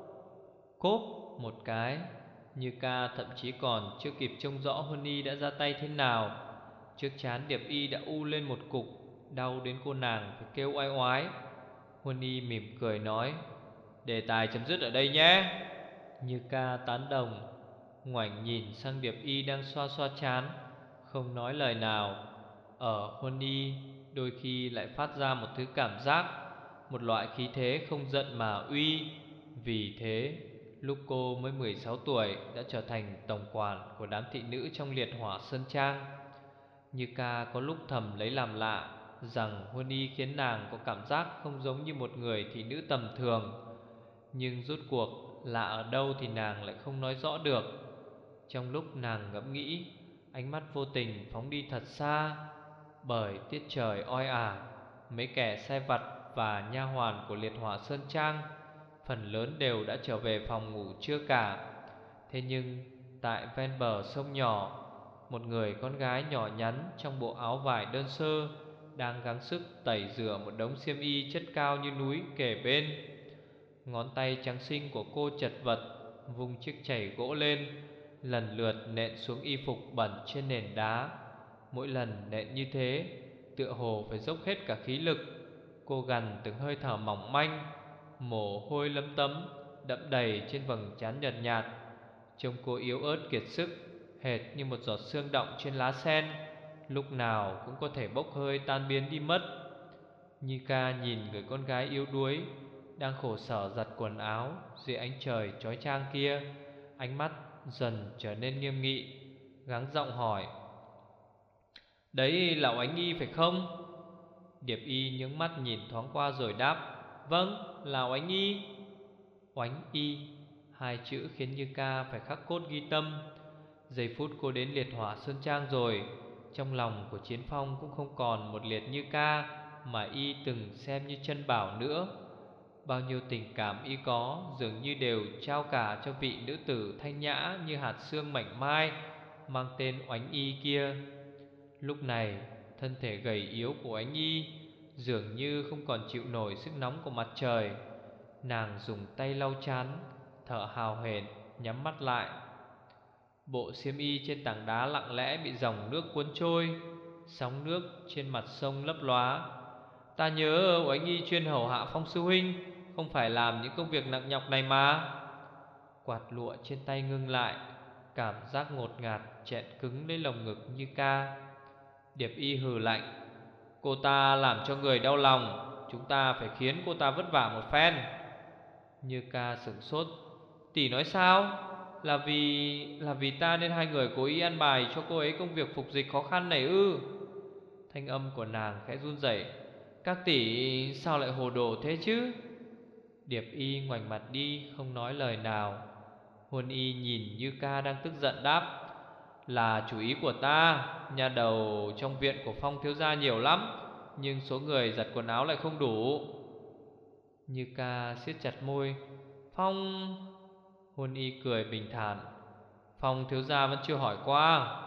Cốp một cái, Như Ca thậm chí còn chưa kịp trông rõ Huân Y đã ra tay thế nào, trước trán Điệp Y đã u lên một cục, đau đến cô nàng phải kêu oai oái. Huân Y mỉm cười nói: Đề tài chấm dứt ở đây nhé. Như Ca tán đồng, ngoảnh nhìn sang Điệp Y đang xoa xoa trán, không nói lời nào. Ở Huân Y đôi khi lại phát ra một thứ cảm giác, một loại khí thế không giận mà uy. Vì thế lúc cô mới 16 tuổi đã trở thành tổng quản của đám thị nữ trong Liệt Hỏa Sơn Trang. Như Ca có lúc thầm lấy làm lạ rằng Huân Y khiến nàng có cảm giác không giống như một người thị nữ tầm thường. Nhưng rốt cuộc lạ ở đâu thì nàng lại không nói rõ được. Trong lúc nàng ngẫm nghĩ, ánh mắt vô tình phóng đi thật xa. Bởi tiết trời oi ả, mấy kẻ sai vặt và nha hoàn của Liệt Hỏa Sơn Trang phần lớn đều đã trở về phòng ngủ trưa cả. Thế nhưng tại ven bờ sông nhỏ, một người con gái nhỏ nhắn trong bộ áo vải đơn sơ đang gắng sức tẩy rửa một đống xiêm y chất cao như núi kề bên. Ngón tay trắng xinh của cô chật vật vung chiếc chày gỗ lên, lần lượt nện xuống y phục bẩn trên nền đá. Mỗi lần nện như thế, tựa hồ phải dốc hết cả khí lực. Cô gằn từng hơi thở mỏng manh, mồ hôi lấm tấm đẫm đầy trên vầng trán nhợt nhạt. Trông cô yếu ớt kiệt sức, hệt như một giọt sương đọng trên lá sen, lúc nào cũng có thể bốc hơi tan biến đi mất. Nhi Ca nhìn người con gái yếu đuối đang khổ sở giặt quần áo dưới ánh trời chói chang kia, ánh mắt dần trở nên nghiêm nghị, gắng giọng hỏi: Đấy là Oánh Y phải không? Điệp Y nhướng mắt nhìn thoáng qua rồi đáp: Vâng, là Oánh Y. Oánh Y, hai chữ khiến Như Ca phải khắc cốt ghi tâm. Giây phút cô đến Liệt Hỏa Sơn Trang rồi, trong lòng của Chiến Phong cũng không còn một Liệt Như Ca mà y từng xem như chân bảo nữa. Bao nhiêu tình cảm y có dường như đều trao cả cho vị nữ tử thanh nhã như hạt sương mảnh mai mang tên Oánh Y kia. Lúc này thân thể gầy yếu của Oánh Y dường như không còn chịu nổi sức nóng của mặt trời. Nàng dùng tay lau trán, thở hào hển, nhắm mắt lại. Bộ xiêm y trên tảng đá lặng lẽ bị dòng nước cuốn trôi, sóng nước trên mặt sông lấp lóa. Ta nhớ Oánh Y chuyên hầu hạ Phong sư huynh, không phải làm những công việc nặng nhọc này mà. Quạt lụa trên tay ngưng lại, cảm giác ngột ngạt chẹn cứng lấy lồng ngực Như Ca. Điệp Y hừ lạnh: Cô ta làm cho người đau lòng, chúng ta phải khiến cô ta vất vả một phen. Như Ca sửng sốt: Tỷ nói sao? Là vì ta nên hai người cố ý ăn bài cho cô ấy công việc phục dịch khó khăn này ư? Thanh âm của nàng khẽ run rẩy: Các tỷ sao lại hồ đồ thế chứ? Điệp Y ngoảnh mặt đi không nói lời nào. Huân Y nhìn Như Ca đang tức giận đáp: Là chủ ý của ta. Nhà đầu trong viện của Phong thiếu gia nhiều lắm, nhưng số người giặt quần áo lại không đủ. Như Ca siết chặt môi: Phong... Hôn y cười bình thản: Phong thiếu gia vẫn chưa hỏi qua.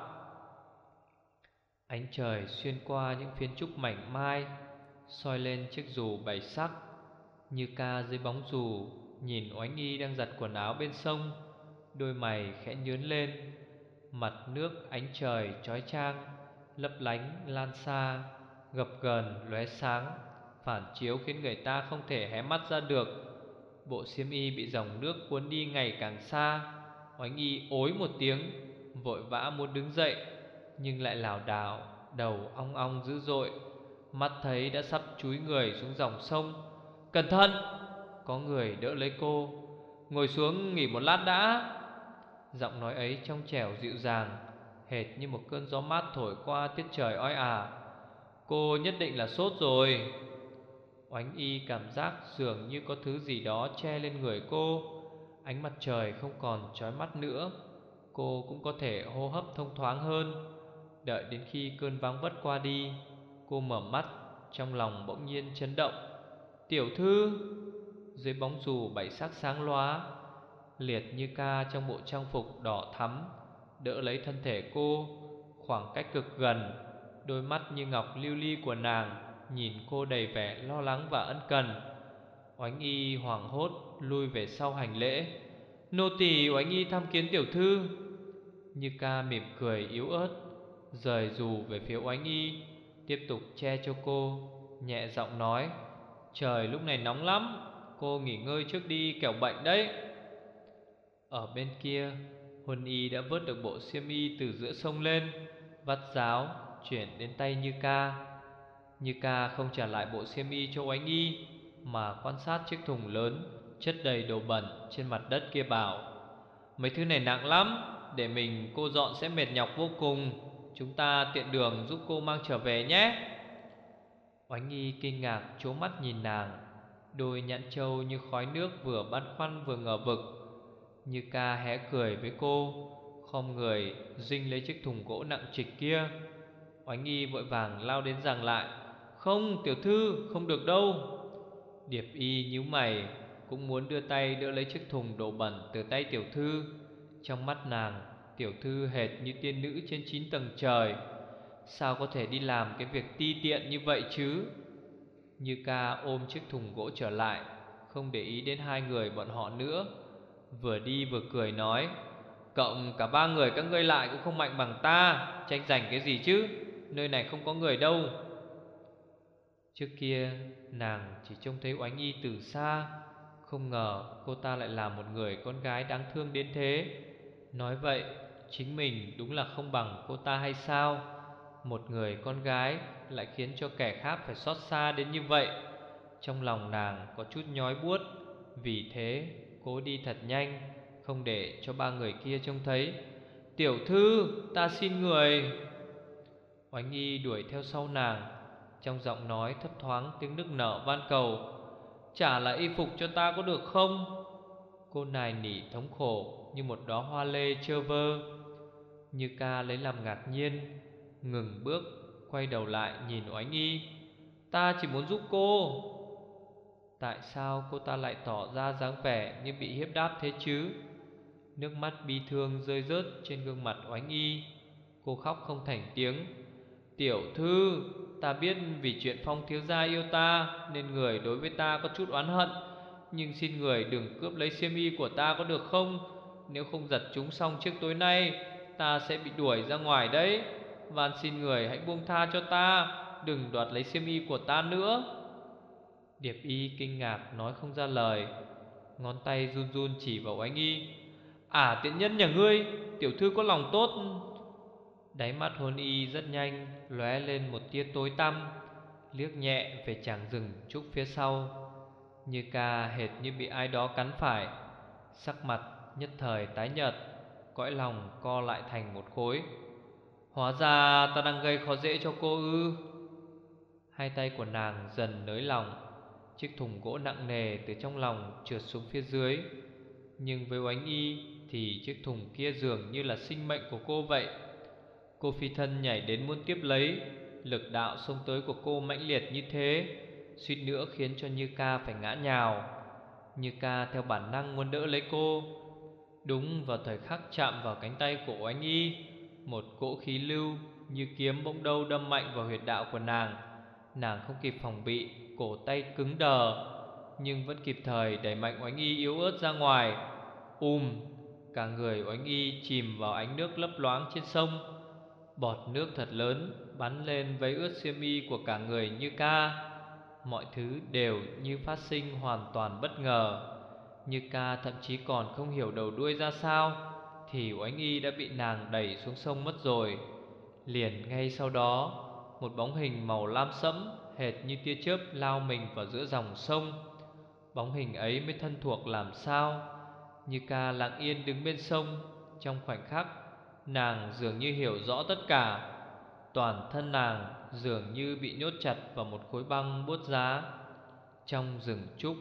Ánh trời xuyên qua những phiến trúc mảnh mai, soi lên chiếc dù bảy sắc. Như Ca dưới bóng dù nhìn Oánh Y đang giặt quần áo bên sông, đôi mày khẽ nhướng lên. Mặt nước ánh trời chói chang, lấp lánh lan xa, gập ghềnh lóe sáng, phản chiếu khiến người ta không thể hé mắt ra được. Bộ xiêm y bị dòng nước cuốn đi ngày càng xa. Oánh Y ối một tiếng, vội vã muốn đứng dậy, nhưng lại lảo đảo, đầu ong ong dữ dội. Mắt thấy đã sắp chúi người xuống dòng sông. Cẩn thận! Có người đỡ lấy cô. Ngồi xuống nghỉ một lát đã. Giọng nói ấy trong trẻo dịu dàng, hệt như một cơn gió mát thổi qua tiết trời oi ả. Cô nhất định là sốt rồi. Oánh Y cảm giác dường như có thứ gì đó che lên người cô. Ánh mặt trời không còn chói mắt nữa, cô cũng có thể hô hấp thông thoáng hơn. Đợi đến khi cơn vắng vất qua đi, cô mở mắt, trong lòng bỗng nhiên chấn động. Tiểu thư! Dưới bóng dù bảy sắc sáng lóa, Liệt Như Ca trong bộ trang phục đỏ thắm đỡ lấy thân thể cô. Khoảng cách cực gần, đôi mắt như ngọc lưu ly của nàng nhìn cô đầy vẻ lo lắng và ân cần. Oánh Y hoảng hốt lui về sau hành lễ. Nô tỳ Oánh Y tham kiến tiểu thư. Như Ca mỉm cười yếu ớt, rời dù về phía Oánh Y, tiếp tục che cho cô, nhẹ giọng nói: Trời lúc này nóng lắm, cô nghỉ ngơi trước đi kẻo bệnh đấy. Ở bên kia, Huân Y đã vớt được bộ xiêm y từ giữa sông lên, vắt ráo chuyển đến tay Như Ca. Như Ca không trả lại bộ xiêm y cho Oánh Y, mà quan sát chiếc thùng lớn chất đầy đồ bẩn trên mặt đất kia bảo: Mấy thứ này nặng lắm, để mình cô dọn sẽ mệt nhọc vô cùng. Chúng ta tiện đường giúp cô mang trở về nhé. Oánh Y kinh ngạc trố mắt nhìn nàng, đôi nhãn trâu như khói nước vừa băn khoăn vừa ngờ vực. Như Ca hé cười với cô, khom người dinh lấy chiếc thùng gỗ nặng trịch kia. Oánh Y vội vàng lao đến giằng lại: Không tiểu thư, không được đâu. Điệp Y nhíu mày, cũng muốn đưa tay đỡ lấy chiếc thùng đồ bẩn từ tay tiểu thư. Trong mắt nàng, tiểu thư hệt như tiên nữ trên 9 tầng trời. Sao có thể đi làm cái việc ti tiện như vậy chứ? Như Ca ôm chiếc thùng gỗ trở lại, không để ý đến hai người bọn họ nữa, vừa đi vừa cười nói: Cộng cả ba người các ngươi lại cũng không mạnh bằng ta, tranh giành cái gì chứ? Nơi này không có người đâu. Trước kia nàng chỉ trông thấy Oánh Y từ xa, không ngờ cô ta lại là một người con gái đáng thương đến thế. Nói vậy chính mình đúng là không bằng cô ta hay sao? Một người con gái lại khiến cho kẻ khác phải xót xa đến như vậy. Trong lòng nàng có chút nhói buốt, vì thế cố đi thật nhanh, không để cho ba người kia trông thấy. Tiểu thư, ta xin người. Oánh Y đuổi theo sau nàng, trong giọng nói thấp thoáng tiếng nức nở van cầu: Trả lại y phục cho ta có được không? Cô nài nỉ thống khổ như một đóa hoa lê trơ vơ. Như Ca lấy làm ngạc nhiên, ngừng bước, quay đầu lại nhìn Oánh Y. Ta chỉ muốn giúp cô. Tại sao cô ta lại tỏ ra dáng vẻ như bị hiếp đáp thế chứ? Nước mắt bi thương rơi rớt trên gương mặt Oánh Y. Cô khóc không thành tiếng. Tiểu thư, ta biết vì chuyện Phong thiếu gia yêu ta nên người đối với ta có chút oán hận, nhưng xin người đừng cướp lấy xiêm y của ta có được không? Nếu không giặt chúng xong trước tối nay, ta sẽ bị đuổi ra ngoài đấy. Van xin người hãy buông tha cho ta, đừng đoạt lấy xiêm y của ta nữa. Điệp Y kinh ngạc nói không ra lời, ngón tay run run chỉ vào Oánh Y. Tiện nhân nhà ngươi, tiểu thư có lòng tốt. Đáy mắt Hôn Y rất nhanh lóe lên một tia tối tăm, liếc nhẹ về chàng rừng trúc phía sau. Như Ca hệt như bị ai đó cắn phải, sắc mặt nhất thời tái nhợt, cõi lòng co lại thành một khối. Hóa ra ta đang gây khó dễ cho cô ư? Hai tay của nàng dần nới lỏng, chiếc thùng gỗ nặng nề từ trong lòng trượt xuống phía dưới. Nhưng với Oánh Y thì chiếc thùng kia dường như là sinh mệnh của cô vậy. Cô phi thân nhảy đến muốn tiếp lấy, lực đạo xông tới của cô mãnh liệt như thế, suýt nữa khiến cho Như Ca phải ngã nhào. Như Ca theo bản năng muốn đỡ lấy cô, Đúng vào thời khắc chạm vào cánh tay của Oánh Y, một cỗ khí lưu như kiếm bỗng đâu đâm mạnh vào huyệt đạo của nàng. Nàng không kịp phòng bị, cổ tay cứng đờ, nhưng vẫn kịp thời đẩy mạnh Oánh Y yếu ớt ra ngoài. Cả người Oánh Y chìm vào ánh nước lấp loáng trên sông. Bọt nước thật lớn bắn lên vấy ướt xiêm y của cả người Như Ca. Mọi thứ đều như phát sinh hoàn toàn bất ngờ. Như Ca thậm chí còn không hiểu đầu đuôi ra sao, thì Oánh Y đã bị nàng đẩy xuống sông mất rồi. Liền ngay sau đó, một bóng hình màu lam sẫm hệt như tia chớp lao mình vào giữa dòng sông. Bóng hình ấy mới thân thuộc làm sao. Như Ca lặng yên đứng bên sông. Trong khoảnh khắc, nàng dường như hiểu rõ tất cả. Toàn thân nàng dường như bị nhốt chặt vào một khối băng buốt giá. Trong rừng trúc,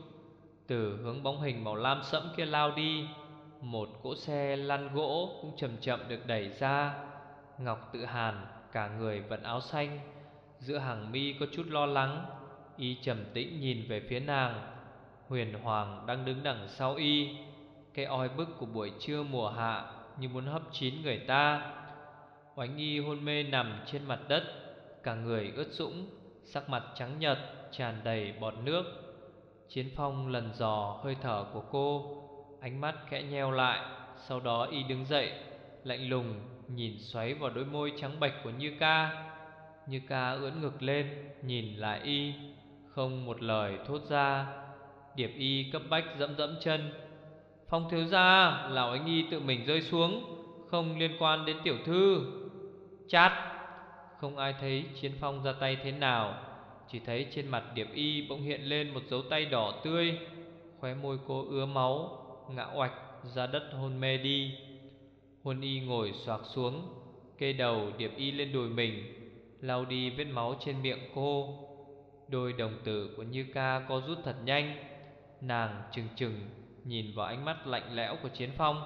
từ hướng bóng hình màu lam sẫm kia lao đi, một cỗ xe lăn gỗ cũng chậm chậm được đẩy ra. Ngọc Tự Hàn cả người vận áo xanh, giữa hàng mi có chút lo lắng. Y trầm tĩnh nhìn về phía nàng. Huyền Hoàng đang đứng đằng sau y. Cái oi bức của buổi trưa mùa hạ như muốn hấp chín người ta. Oánh Y hôn mê nằm trên mặt đất, cả người ướt sũng, sắc mặt trắng nhợt, tràn đầy bọt nước. Chiến Phong lần dò hơi thở của cô, ánh mắt khẽ nheo lại. Sau đó y đứng dậy, lạnh lùng nhìn xoáy vào đôi môi trắng bệch của Như Ca. Như Ca ưỡn ngực lên, nhìn lại y, không một lời thốt ra. Điệp Y cấp bách dẫm dẫm chân. Phong thiếu gia, là Oánh Y tự mình rơi xuống, không liên quan đến tiểu thư. Chát. Không ai thấy Chiến Phong ra tay thế nào, chỉ thấy trên mặt Điệp Y bỗng hiện lên một dấu tay đỏ tươi. Khóe môi cô ứa máu, ngã oạch ra đất hôn mê đi. Huân Y ngồi xoạc xuống, kê đầu Điệp Y lên đùi mình, lau đi vết máu trên miệng cô. Đôi đồng tử của Như Ca co rút thật nhanh. Nàng trừng trừng nhìn vào ánh mắt lạnh lẽo của Chiến Phong.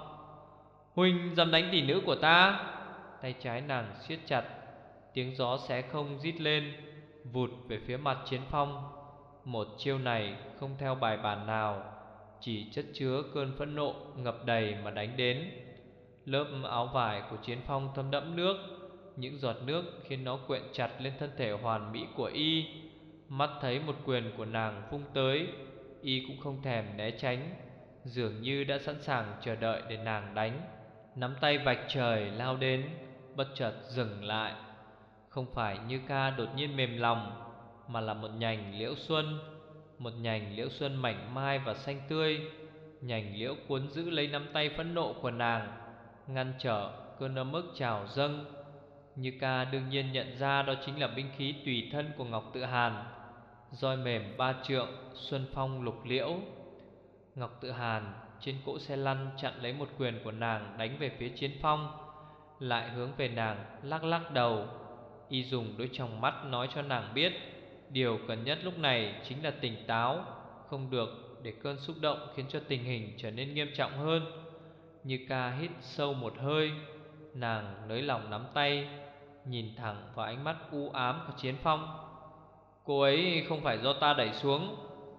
Huynh dám đánh tỷ nữ của ta? Tay trái nàng siết chặt. Tiếng gió xé không rít lên, vụt về phía mặt Chiến Phong. Một chiêu này không theo bài bản nào, chỉ chất chứa cơn phẫn nộ ngập đầy mà đánh đến. Lớp áo vải của Chiến Phong thấm đẫm nước. Những giọt nước khiến nó quyện chặt lên thân thể hoàn mỹ của y. Mắt thấy một quyền của nàng vung tới, y cũng không thèm né tránh, dường như đã sẵn sàng chờ đợi để nàng đánh. Nắm tay vạch trời lao đến, bất chợt dừng lại. Không phải Như Ca đột nhiên mềm lòng, mà là một nhành liễu xuân. Một nhành liễu xuân mảnh mai và xanh tươi. Nhành liễu cuốn giữ lấy nắm tay phẫn nộ của nàng, ngăn trở cơn ấm ức trào dâng. Như Ca đương nhiên nhận ra đó chính là binh khí tùy thân của Ngọc Tự Hàn, roi mềm ba trượng, xuân phong lục liễu. Ngọc Tự Hàn trên cỗ xe lăn chặn lấy một quyền của nàng đánh về phía Chiến Phong, lại hướng về nàng lắc lắc đầu. Y dùng đôi tròng mắt nói cho nàng biết, điều cần nhất lúc này chính là tỉnh táo, không được để cơn xúc động khiến cho tình hình trở nên nghiêm trọng hơn. Như Ca hít sâu một hơi, nàng nới lỏng nắm tay, nhìn thẳng vào ánh mắt u ám của Chiến Phong. Cô ấy không phải do ta đẩy xuống.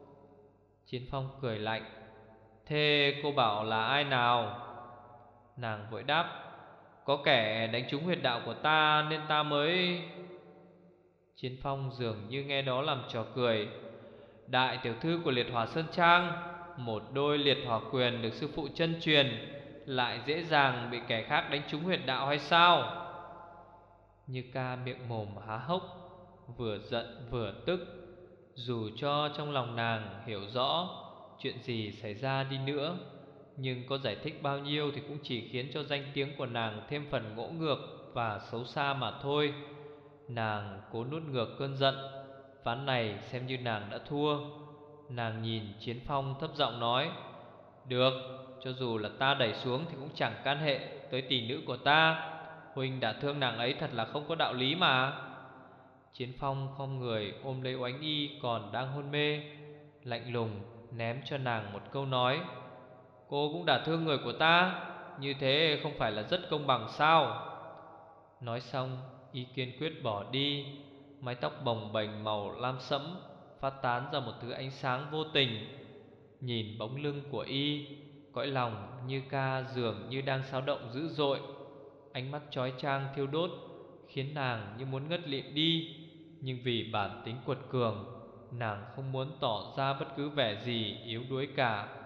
Chiến Phong cười lạnh. Thế cô bảo là ai nào? Nàng vội đáp. Có kẻ đánh trúng huyệt đạo của ta nên ta mới... Chiến Phong dường như nghe đó làm trò cười. Đại tiểu thư của Liệt Hỏa Sơn Trang, một đôi liệt hỏa quyền được sư phụ chân truyền, lại dễ dàng bị kẻ khác đánh trúng huyệt đạo hay sao? Như Ca miệng mồm há hốc, vừa giận vừa tức. Dù cho trong lòng nàng hiểu rõ chuyện gì xảy ra đi nữa, nhưng có giải thích bao nhiêu thì cũng chỉ khiến cho danh tiếng của nàng thêm phần ngỗ ngược và xấu xa mà thôi. Nàng cố nuốt ngược cơn giận. Ván này xem như nàng đã thua. Nàng nhìn Chiến Phong thấp giọng nói. Được, cho dù là ta đẩy xuống thì cũng chẳng can hệ tới tỷ nữ của ta. Huynh đã thương nàng ấy thật là không có đạo lý mà. Chiến Phong khom người ôm lấy Oánh Y còn đang hôn mê, lạnh lùng ném cho nàng một câu nói. Cô cũng đã thương người của ta, như thế không phải là rất công bằng sao? Nói xong, Y kiên quyết bỏ đi. Mái tóc bồng bềnh màu lam sẫm phát tán ra một thứ ánh sáng vô tình. Nhìn bóng lưng của Y, Cõi lòng Như Ca dường như đang xáo động dữ dội. Ánh mắt chói chang thiêu đốt khiến nàng như muốn ngất lịm đi. Nhưng vì bản tính quật cường, nàng không muốn tỏ ra bất cứ vẻ gì yếu đuối cả.